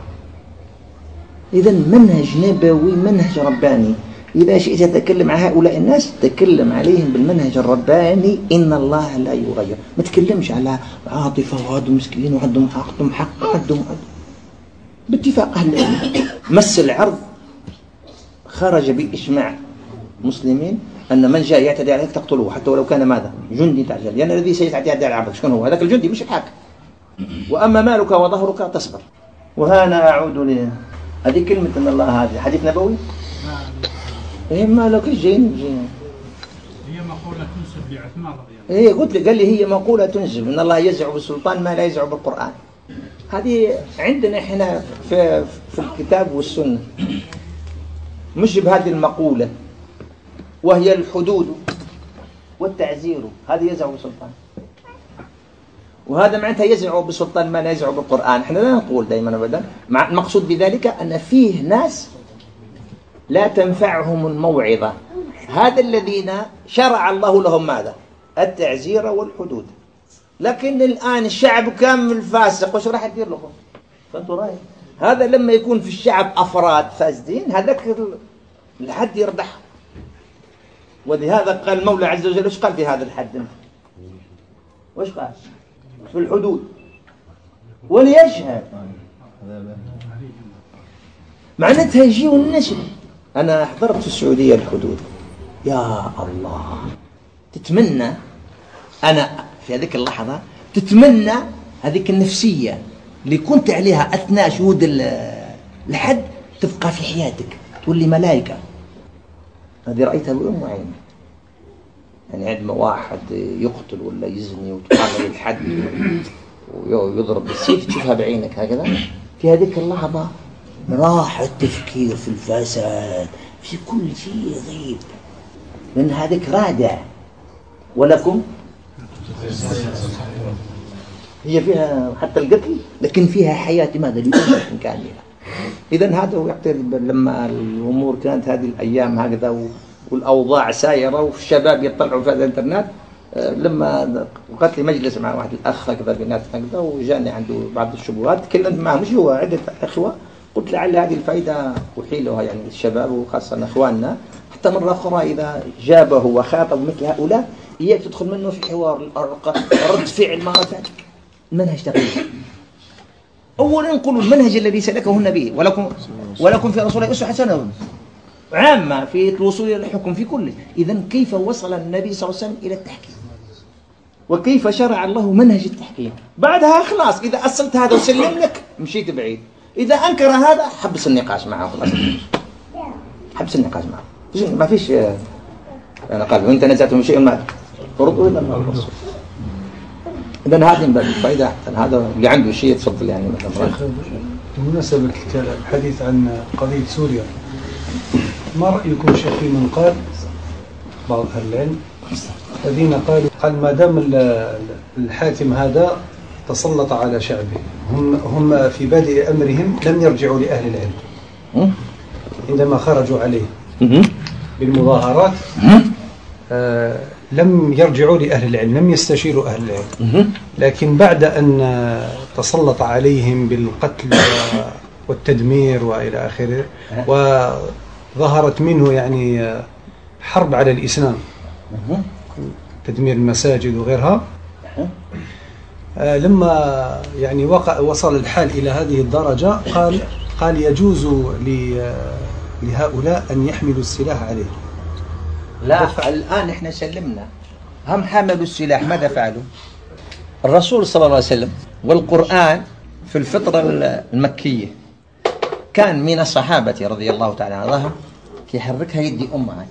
إذا منهج نبوي، منهج رباني. إذا شئت تتكلم عن هؤلاء الناس تكلم عليهم بالمنهج الرباني. إن الله لا يغير. ما تكلمش على عاطفة وعندهم مسكين وعندهم حق عندهم حق عندهم حق. باتفاق أهل العلم مس العرض خرج بإجماع مسلمين أن من جاء يعتدي عليك تقتله حتى ولو كان ماذا؟ جندي تعجل، لأن الذي سيعتدي على عرضك شكون هو؟ هذاك الجندي مش الحاكم. وأما مالك وظهرك تصبر. وهنا أعود لي هذه كلمة إن الله هذه حديث نبوي. إيه مالك جين جين. هي مقولة تنسب لعثمان رضي الله عنه. إيه قلت لي قال لي هي مقولة تنسب إن الله يزع بالسلطان ما لا يزع بالقرآن. هذه عندنا إحنا في في الكتاب والسنة مش بهذه المقولة، وهي الحدود والتعزير، هذه يزع بالسلطان، وهذا معناتها يزع بالسلطان ما لا يزع بالقرآن. احنا لا نقول دائما ابدا، مع المقصود بذلك أن فيه ناس لا تنفعهم الموعظة، هذا الذين شرع الله لهم ماذا؟ التعزير والحدود. لكن الآن الشعب كامل فاسق، وش راح يدير لهم؟ فأنتوا رأي هذا لما يكون في الشعب أفراد فاسدين هذاك الحد يردح. ولهذا قال المولى عز وجل وش قال في هذا الحد؟ وش قال؟ في الحدود وليشهد معناتها يجيوا النشر. أنا حضرت في السعودية الحدود، يا الله تتمنى أنا في هذيك اللحظة تتمنى هذيك النفسية اللي كنت عليها أثناء شهود الحد تبقى في حياتك، تولي ملائكة. هذه رأيتها بأم عيني. يعني عندما واحد يقتل ولا يزني وتقام الحد ويضرب بالسيف تشوفها بعينك هكذا، في هذيك اللحظة راح التفكير في الفساد في كل شيء غيب، لأن هذيك رادع. ولكم هي فيها حتى القتل لكن فيها حياة ماذا لبشر كاملة. إذن هذا هو يعطي لما الأمور كانت هذه الأيام هكذا والأوضاع سايرة والشباب يطلعوا في هذا الإنترنت. لما وقت لي مجلس مع واحد الأخ هكذا بنات هكذا وجاني عنده بعض الشبهات، تكلمت معه مش هو عدة إخوة، قلت لعل هذه الفائدة أحيلها يعني للشباب وخاصة إخواننا، حتى مرة أخرى إذا جابه وخاطب مثل هؤلاء إياك تدخل منه في حوار رد فعل ما فعل. المنهج تغيير. أولا نقول المنهج الذي سلكه النبي ولكم ولكم في رسول الله أسوة حسنة عامة في الوصول إلى الحكم في كله. إذن كيف وصل النبي صلى الله عليه وسلم إلى التحكيم وكيف شرع الله منهج التحكيم؟ بعدها خلاص إذا أصلت هذا وسلم لك مشيت بعيد. إذا أنكر هذا حبس النقاش معه خلاص، حبس النقاش معه ما فيش. أنا قال وإن تنازعتم شيئا ما فرضوا إلى الله والرسول. إذن هذه من الفائدة. هذا اللي عنده شيء يتفضل يعني مثلا. بمناسبة الحديث عن قضية سوريا، ما رأيكم شيخ في من قال بعض أهل العلم الذين قالوا قال ما دام الحاكم هذا تسلط على شعبه، هم هم في بادئ أمرهم لم يرجعوا لأهل العلم عندما خرجوا عليه بالمظاهرات، آه لم يرجعوا لأهل العلم، لم يستشيروا أهل العلم، لكن بعد أن تسلط عليهم بالقتل والتدمير وإلى آخره وظهرت منه يعني حرب على الإسلام، تدمير المساجد وغيرها، لما يعني وقع وصل الحال إلى هذه الدرجة قال قال يجوز لهؤلاء أن يحملوا السلاح عليه. لا الآن إحنا سلمنا، هم حملوا السلاح ماذا فعلوا؟ الرسول صلى الله عليه وسلم والقرآن في الفترة المكية كان من الصحابة رضي الله تعالى عنهم يحركها يدي أمها.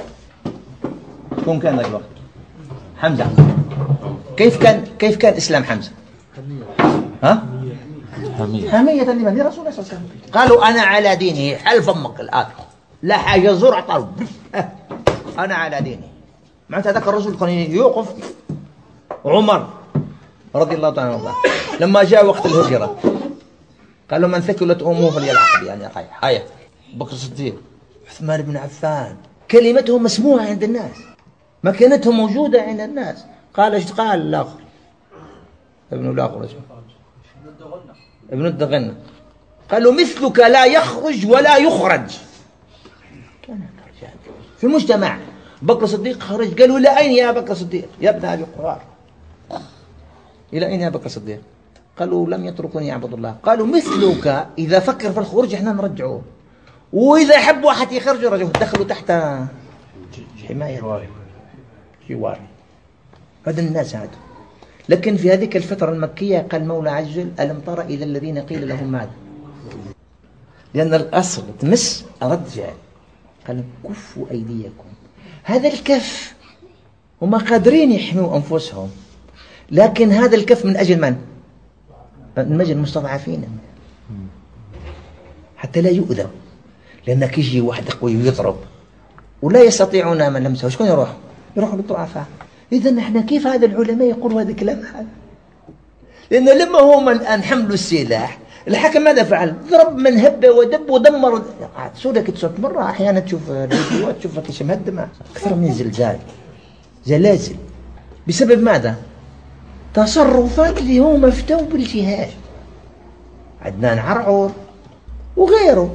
كون كان ذاك الوقت حمزة. كيف كان كيف كان إسلام حمزة؟ ها؟ حمية حمية لمن؟ لرسول الله صلى الله عليه وسلم. قالوا أنا على دينه، حل فمك الآن لا حاجة زرع طرب أنا على دينه. معناتها ذاك الرجل كان يوقف. عمر رضي الله تعالى عنه لما جاء وقت الهجرة قالوا من ثقلت أمه فليلعب يعني خير. هيا بكر الصديق، عثمان بن عفان، كلمتهم مسموعة عند الناس، مكانتهم موجودة عند الناس. قال ايش قال الآخر؟ ابن الآخر اسمه ابن الدغنة. قالوا مثلك لا يخرج ولا يخرج. في المجتمع بكر الصديق خرج، قالوا إلى أين يا بكر الصديق يا ابن أبي قرار؟ إلى أين يا بكر الصديق؟ قالوا لم يتركوني يعبد الله. قالوا مثلك إذا فكر في الخروج احنا نرجعوه، وإذا يحب واحد يخرج رجعوه، دخلوا تحت حماية جواري. هذا الناس هذا. لكن في هذه الفترة المكية قال المولى عز وجل ألم تر إلى الذين قيل لهم ماذا؟ لأن الأصل تمس رجع، قال كفوا أيديكم. هذا الكف هم قادرين يحموا أنفسهم، لكن هذا الكف من أجل من؟ من أجل المستضعفين، حتى لا يؤذوا. لأنك يجي واحد قوي ويضرب ولا يستطيعون من لمسه، شكون يروح؟ يروح للضعفاء. إذا نحن كيف هذا العلماء يقولوا هذا الكلام هذا؟ لأن لما هم الآن حملوا السلاح، الحكم ماذا فعل؟ ضرب من هب ودب ودمر. سورة كتشوف مرة أحيانا تشوف الفيديوهات تشوفها كيش مهدمة أكثر من زلزال زلازل. بسبب ماذا؟ تصرفات اللي هم افتوا بالجهاد، عدنان عرعور وغيره.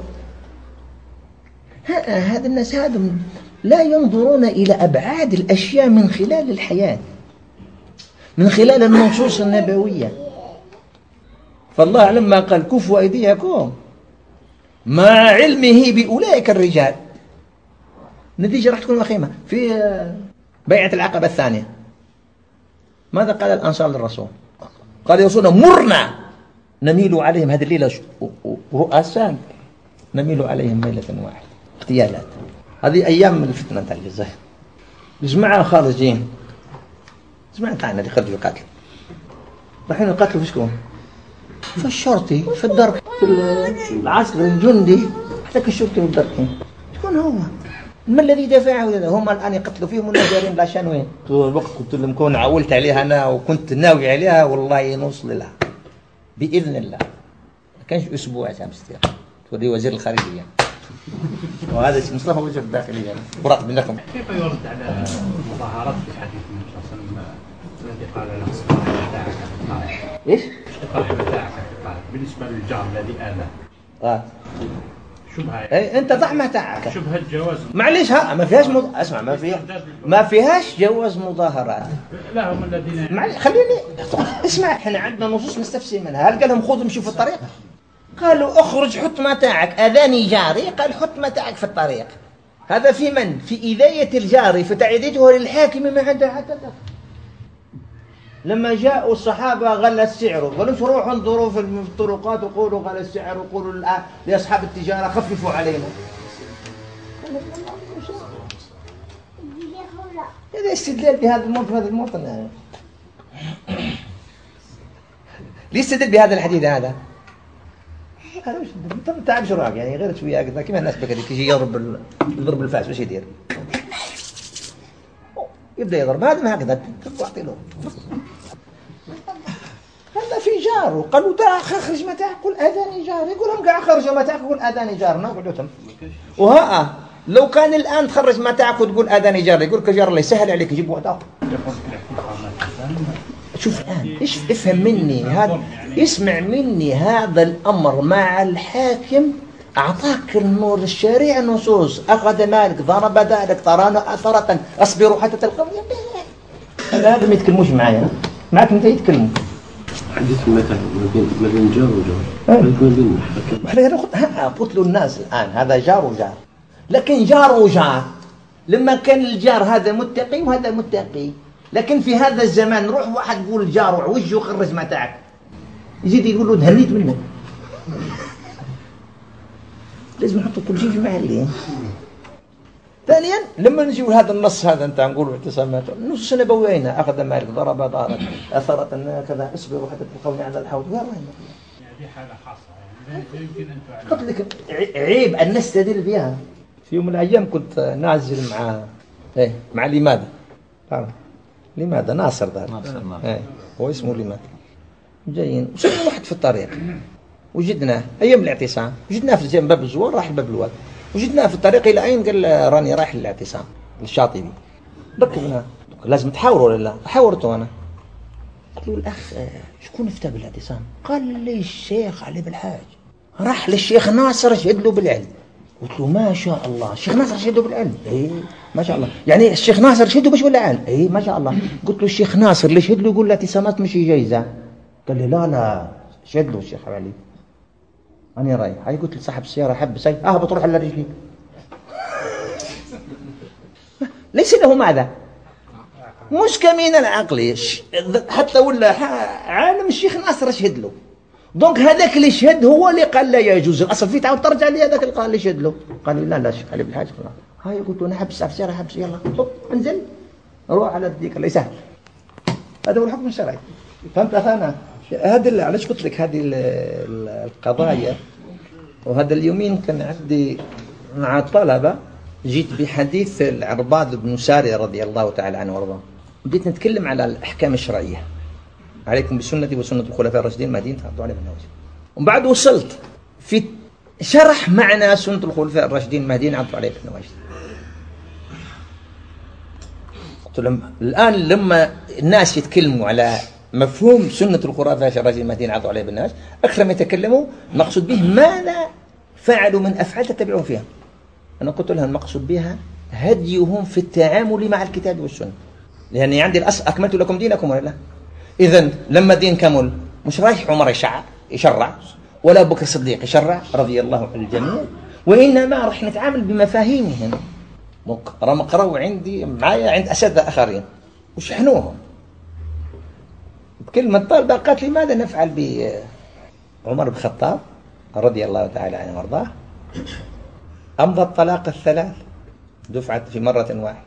هذا الناس هذا لا ينظرون إلى أبعاد الأشياء من خلال الحياة، من خلال النصوص النبوية. فالله لما قال كفوا أيديكم مع علمه بأولئك الرجال، النتيجة راح تكون وخيمة. في بيعة العقبة الثانية ماذا قال الأنصار للرسول؟ قال يا رسولنا مرنا نميل عليهم هذه الليلة رؤساء، نميل عليهم ميلة واحدة، اغتيالات. هذه أيام من الفتنة تاع الجزائر. جماعة خارجين، جماعة تاعنا اللي خرجوا يقاتلوا، رايحين يقاتلوا في شكون؟ في الشرطي، في الدرك، في العسكري الجندي، حتى الشرطي والدركي. شكون هو؟ ما الذي دفعه؟ هم الآن يقتلوا فيهم ولا دايرين بلاشان وين؟ طول الوقت قلت لهم كون عولت عليها أنا وكنت ناوي عليها والله نوصل لها بإذن الله. ما كانش أسبوع سامستير تولي وزير الخارجية، وهذا مصطفى وزير الداخلية براق بينكم. كيف يرد على المظاهرات في حديث النبي صلى الله عليه وسلم الذي قال له صاحب متاعك في الطريق؟ ايش؟ صاحب متاعك في الطريق بالنسبة للجار الذي آذاه. اه شبهة اي انت ضع متاعك. شبهة جواز. معليش ها ما فيهاش مض... اسمع ما فيها ما فيهاش جواز مظاهرات. لا هم الذين معليش خليني اسمع، احنا عندنا نصوص نستفسر منها. هل قال لهم خذوا امشوا في الطريق؟ قالوا اخرج حط متاعك، اذاني جاري، قال حط متاعك في الطريق. هذا في من؟ في إذاية الجاري، فتعديته للحاكم ما عنده حتى دخل. لما جاءوا الصحابة غلى السعر، قالوا روحوا انظروا في الطرقات وقولوا غلى السعر وقولوا لأصحاب التجارة خففوا علينا. هذا استدلال بهذا الموطن، هذا الموطن ليستدل بهذا الحديث هذا. هذا وش انت تعب شراك يعني غير شويه كذا كيما الناس بكري يجي يضرب يضرب الفاس وش يدير؟ يبدا يضرب هذا ما هكذا تعطي له. هذا في جار وقالوا تا خرج متاعك قول اذاني جار، يقول لهم قاع خرجوا متاعك قول اذاني جار نقعدوا تم. وها لو كان الان تخرج متاعك وتقول اذاني جار، يقول لك جار الله يسهل عليك يجيب واحد اخر. شوف الآن إيش افهم مني هذا، اسمع مني هذا الأمر مع الحاكم. أعطاك النور الشريعة نصوص، أخذ مالك ضرب ذلك طرانا أثرة أصبروا حتى تلقوا. هذا ما يتكلموش معايا، معك أنت يتكلموا. حديث المثل ما بين ما بين جار وجار، ما بين إحنا قتلوا الناس الآن، هذا جار وجار. لكن جار وجار لما كان الجار هذا متقي وهذا متقي، لكن في هذا الزمان روح واحد يقول جار وعوج وخرج متاعك، يزيد يقول له تهنيت منك. لازم نحط كل شيء في محله. ثانيا لما نجيو هذا النص هذا انت نقولوا اعتصامات النص النبويين، اخذ مالك ضرب ضارت اثرت كذا اصبروا حتى تلقوني على الحوض. وين وين هذه حاله خاصه يعني لا يمكن ان تعلم. قلت لك عيب ان نستدل بها. في يوم من الايام كنت نازل مع ايه مع لماذا تعرف لماذا ناصر ذا ناصر ايه هو اسمه لماذا. جايين وصلنا واحد في الطريق وجدناه ايام الاعتصام، وجدناه في جنب باب الزوار راح لباب الواد، وجدناه في الطريق الى اين؟ قال راني رايح للاعتصام للشاطبي. ركبنا لازم تحاوروا ولا لا؟ حاورته أنا. قلت له الأخ شكون افتى بالاعتصام؟ قال لي الشيخ علي بالحاج. راح للشيخ ناصر شهد له بالعلم. قلت له ما شاء الله الشيخ ناصر شهد له بالعلم. اي ما شاء الله. يعني الشيخ ناصر شهد له باش ولا علم؟ اي ما شاء الله. قلت له الشيخ ناصر اللي شهد له يقول الاعتصامات مش جايزة. قال لي لا لا شهد له الشيخ علي. أنا رايح. هاي قلت لصاحب السيارة حب سي أهبط روح على رجلي. ليس له ماذا؟ مش كمين العقلي حتى ولا عالم الشيخ ناصر شهد له. دونك هذاك اللي شهد هو اللي قال لا يجوز. الأصل فيه تعود ترجع لي هذاك اللي قال لي شهد له. قال لي لا لا الشيخ علي بالحاج خلاص. هاي قلت له أنا حبس على السيارة حبس يلا طب انزل روح على الديك اللي سهل. هذا هو الحكم الشرعي. فهمت أخانا؟ هذا علاش قلت لك هذه القضايا. وهذا اليومين كان عندي مع الطلبة جيت بحديث العرباض بن سارية رضي الله تعالى عنه وارضاه. بديت نتكلم على الأحكام الشرعية. عليكم بسنتي وسنة الخلفاء الراشدين المهديين تعضوا عليه بالنواجذ. ومن بعد وصلت في شرح معنى سنة الخلفاء الراشدين المهديين عضوا عليه بالنواجذ. قلت لهم الآن لما الناس يتكلموا على مفهوم سنة الخلفاء الراشدين المهديين عضوا عليه بالنواجذ أكثر ما يتكلموا نقصد به ماذا فعلوا من أفعال تتبعون فيها. أنا قلت لهم المقصود بها هديهم في التعامل مع الكتاب والسنة. لأني عندي الأصل أكملت لكم دينكم ولا لا؟ إذن لما دين كمل مش رايح عمر يشرع يشرع ولا أبو بكر الصديق يشرع رضي الله عن الجميع، وإنما راح نتعامل بمفاهيمهم. قرأوا عندي معايا عند أساتذة آخرين وشحنوهم بكلمة طالبة. قالت لي ماذا نفعل بعمر بن الخطاب رضي الله تعالى عنه وارضاه؟ أمضى الطلاق الثلاث دفعت في مرة واحدة.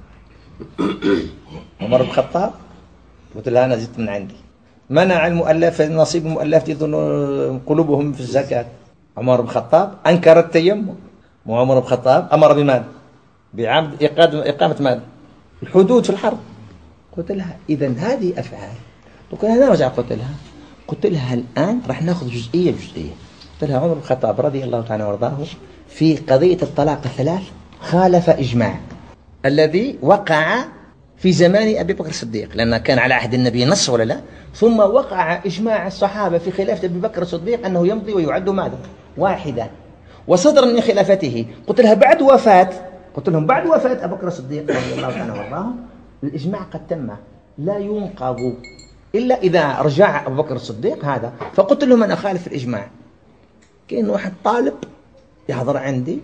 عمر بن الخطاب قلت لها أنا زدت من عندي. منع المؤلف نصيب المؤلف يظن قلوبهم في الزكاة. عمر بن الخطاب أنكر التيمم. وعمر بن الخطاب أمر بماذا؟ بعمد إقامة ماذا؟ الحدود في الحرب. قلت لها إذن هذه أفعال. قلت لها نرجع قلت لها قلت لها الآن راح نأخذ جزئية جزئية. قلت لها عمر بن الخطاب رضي الله تعالى وارضاه في قضية الطلاق الثلاث خالف إجماع الذي وقع في زمان أبي بكر الصديق، لأن كان على عهد النبي نص ولا لا، ثم وقع إجماع الصحابة في خلافة أبي بكر الصديق أنه يمضي ويعد ماذا؟ واحدا. وصدر من خلافته قلت لها بعد وفاة قلت لهم بعد وفاة أبي بكر الصديق رضي الله تعالى وارضاه الإجماع قد تم لا ينقض إلا إذا رجع أبو بكر الصديق هذا. فقلت لهم أنا أخالف الإجماع. كأن واحد طالب يحضر عندي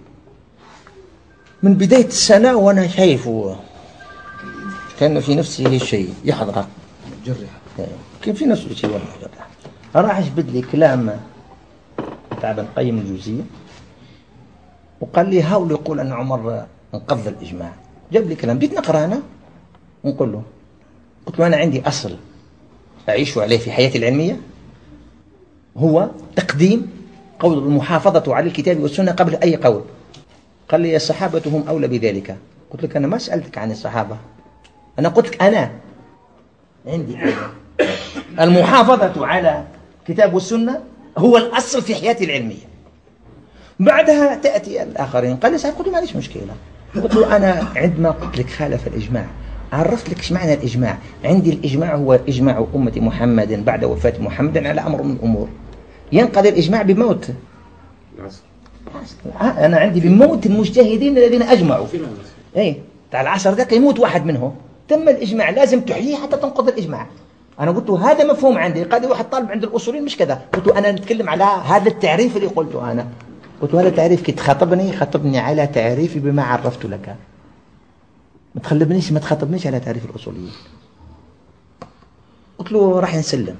من بداية السنة وأنا شايفه كان في نفسه شيء يحضر جرح كان في نفسه شيء وأنا جرح. راح يجبد لي كلام تاع ابن قيم الجوزية وقال لي هاول يقول أن عمر انقض الإجماع. جاب لي كلام بديت نقرأ أنا ونقول له قلت له أنا عندي أصل أعيش عليه في حياتي العلمية هو تقديم قول المحافظة على الكتاب والسنة قبل أي قول. قال لي الصحابة هم أولى بذلك. قلت لك أنا ما سألتك عن الصحابة، أنا قلت لك أنا عندي المحافظة على الكتاب والسنة هو الأصل في حياتي العلمية. بعدها تأتي الآخرين. قال لي صحيح. قلت له ما ليش مشكلة. قلت له أنا عندما قلت لك خالف الإجماع عرفت لك ايش معنى الإجماع. عندي الإجماع هو إجماع أمة محمد بعد وفاة محمد على أمر من الأمور. ينقضي الإجماع بموت أنا عندي بموت المجتهدين الذين أجمعوا. إيه تاع العصر ذاك يموت واحد منهم تم الإجماع لازم تحييه حتى تنقض الإجماع. أنا قلت له هذا مفهوم عندي. قال لي واحد طالب عند الأصولين مش كذا. قلت له أنا نتكلم على هذا التعريف اللي قلته أنا. قلت له هذا التعريف كي تخاطبني خاطبني على تعريفي بما عرفت لك، ما تخلبنيش ما تخاطبنيش على تعريف الأصوليين. قلت له راح نسلم.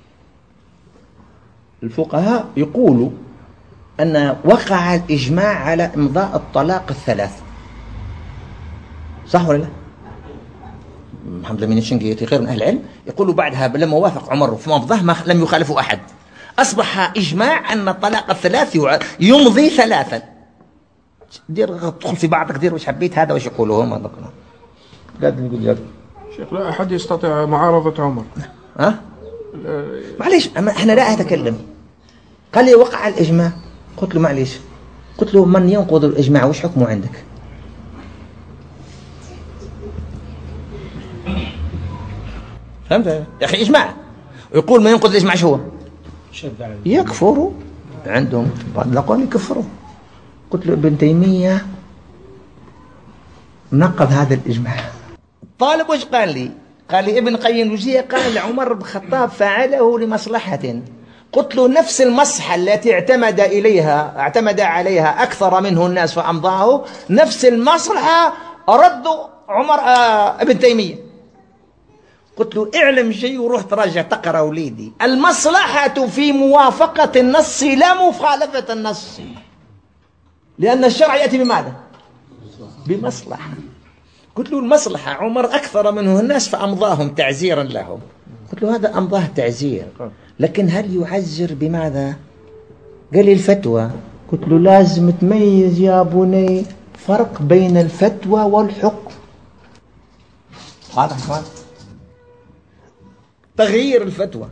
الفقهاء يقولوا أن وقع الإجماع على إمضاء الطلاق الثلاث، صح ولا لا؟ محمد الأمين الشنقيطي غير من أهل العلم يقولوا بعدها لما وافق عمر في مضاه ما لم يخالفه أحد. أصبح إجماع أن الطلاق الثلاث يمضي ثلاثا. دير تدخل في بعضك دير وش حبيت هذا وش يقولوا هم هذا قاعد نقول لك شيخ لا أحد يستطيع معارضة عمر. ها؟ معليش احنا لا أتكلم. قال لي وقع الإجماع. قلت له معليش. قلت له من ينقض الإجماع وش حكمه عندك؟ فهمت يا أخي؟ إجماع. ويقول ما ينقض الإجماع شو هو؟ يكفروا عندهم الأقوال يكفروا. قلت له ابن تيمية نقض هذا الإجماع. طالب وش قال لي؟ قال لي ابن قيم الجوزية قال عمر بن الخطاب فعله لمصلحة. قلت له نفس المصلحة التي اعتمد إليها اعتمد عليها أكثر منه الناس فأمضاه، نفس المصلحة ردوا عمر آه ابن تيمية. قلت له اعلم شيء وروح تراجع تقرأ وليدي، المصلحة في موافقة النص لا مخالفة النص، لأن الشرع يأتي بماذا؟ بمصلحة. قلت له المصلحة عمر أكثر منه الناس فأمضاهم تعزيرا لهم. قلت له هذا أمضاه تعزير، لكن هل يعزر بماذا؟ قال لي الفتوى. قلت له لازم تميز يا بني فرق بين الفتوى والحكم. هذا حكم تغيير الفتوى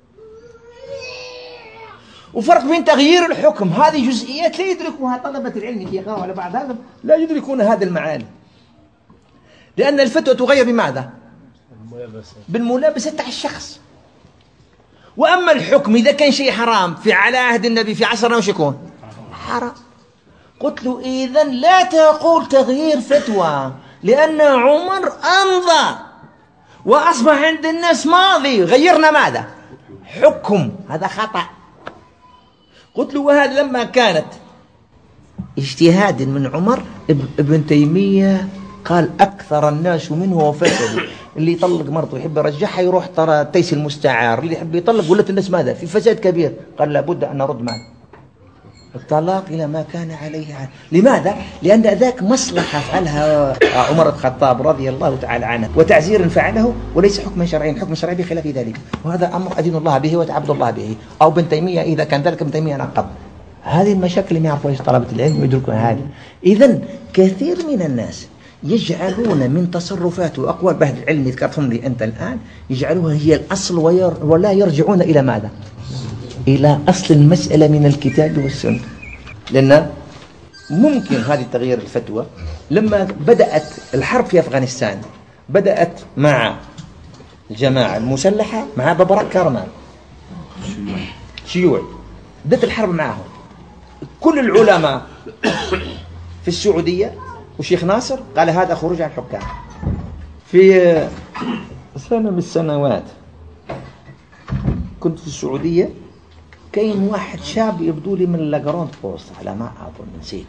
وفرق بين تغيير الحكم. هذه جزئيات لا يدركها طلبة العلم في غاية ولا بعد هذا لا يدركون هذه المعاني، لأن الفتوى تغير بماذا؟ بالملابسة تاع الشخص. وأما الحكم إذا كان شيء حرام في على عهد النبي في عصرنا وش يكون؟ حرام. قلت له إذن لا تقول تغيير فتوى، لأن عمر أمضى وأصبح عند الناس ماضي، غيرنا ماذا؟ حكم. هذا خطأ. قلت له وهذا لما كانت اجتهاد من عمر ابن تيمية قال أكثر الناس منه وفسدوا. اللي يطلق مرته يحب يرجعها يروح ترى تيس المستعار، اللي يحب يطلق ولت الناس ماذا؟ في فساد كبير. قال لابد أن نرد ماذا؟ الطلاق إلى ما كان عليه عن. لماذا؟ لأن ذاك مصلحة فعلها عمر الخطاب رضي الله تعالى عنه وتعزير فعله وليس حكما شرعيا، حكم شرعي بخلاف ذلك، وهذا أمر أدين الله به وتعبد الله به. أو ابن تيمية إذا كان ذلك ابن تيمية نقض. هذه المشاكل اللي ما يعرفوها طلبة العلم يدركون هذه. إذن كثير من الناس يجعلون من تصرفات وأقوال بهذا العلم ذكرتهم لي أنت الآن يجعلوها هي الأصل وير ولا يرجعون إلى ماذا؟ إلى أصل المسألة من الكتاب والسنة. لأن ممكن هذه تغيير الفتوى لما بدأت الحرب في أفغانستان بدأت مع الجماعة المسلحة مع ببرك كارمان شيوعي، بدأت الحرب معهم. كل العلماء في السعودية والشيخ ناصر قال هذا خروج عن الحكام. في سنة من السنوات كنت في السعودية، كاين واحد شاب يبدو لي من لاجراند بوست على ما أظن، نسيت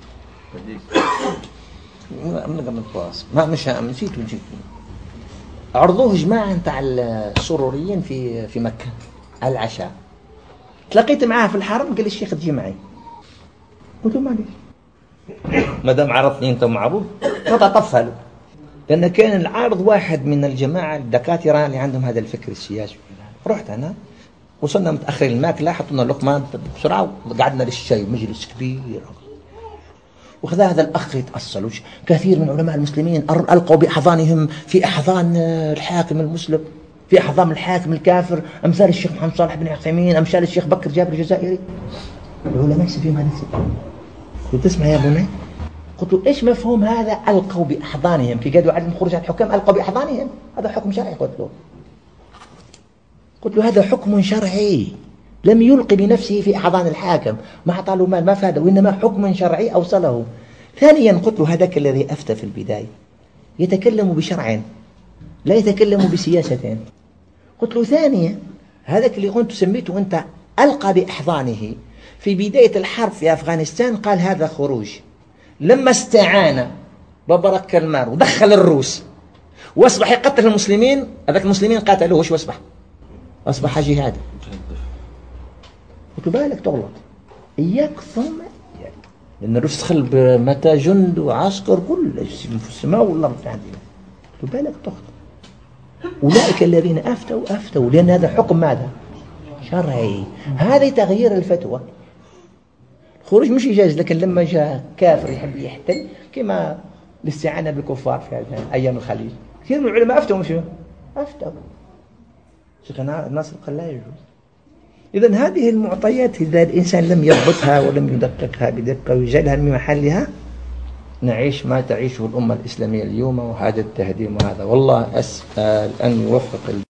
من لاجراند بوست ما مش نسيت نسيت عرضوه جماعة تاع السروريين في في مكة على العشاء. تلاقيت معاه في الحرم قال لي الشيخ تجي معي. قلت له معليش ما دام عرضني انت معروض فتطفلوا، لأن كان العارض واحد من الجماعة الدكاترة اللي عندهم هذا الفكر السياسي. رحت أنا وصلنا متأخر الماكلة، حطونا اللقمة بسرعة وقعدنا للشاي، مجلس كبير. وخذ هذا الأخ يتأصل. كثير من علماء المسلمين ألقوا بأحضانهم في أحضان الحاكم المسلم، في أحضان الحاكم الكافر، أمثال الشيخ محمد صالح بن عثيمين، أمثال الشيخ بكر جابر الجزائري. العلماء يسميهم هذا السبب. قلت اسمع يا بني، قلت له إيش مفهوم هذا ألقوا بأحضانهم في قادوا عدم خروج عن الحكام ألقوا بأحضانهم؟ هذا حكم شرعي. قلت له قلت له هذا حكم شرعي لم يلقي بنفسه في أحضان الحاكم، ما أعطى له مال ما فاده، وإنما حكم شرعي أوصله. ثانيا قلت له هذاك الذي أفتى في البداية يتكلم بشرع لا يتكلم بسياسة. قلت له ثانيا هذاك اللي كنت سميته أنت ألقى بأحضانه في بداية الحرب في أفغانستان قال هذا خروج. لما استعان ببرك كلمار ودخل الروس واصبح يقتل المسلمين، هذاك المسلمين قاتلوه وش واصبح؟ أصبح جهاد. قلت بالك تغلط إياك ثم يعني، لأن الروس دخل بمتى جند وعسكر كل في السماء والأرض عندنا. قلت بالك تخطئ. أولئك الذين أفتوا أفتوا لأن هذا حكم ماذا؟ شرعي. هذا تغيير الفتوى. خروج مش إجاز، لكن لما جاء كافر يحب يحتل كما الاستعانة بالكفار في أيام الخليج، كثير من العلماء أفتوا مش أفتوا. شيخ ناصر قال لا يجوز. إذن هذه المعطيات إذا الإنسان لم يضبطها ولم يدققها بدقة ويجعلها من محلها نعيش ما تعيشه الأمة الإسلامية اليوم، وهذا التهديم. وهذا والله أسأل أن يوفق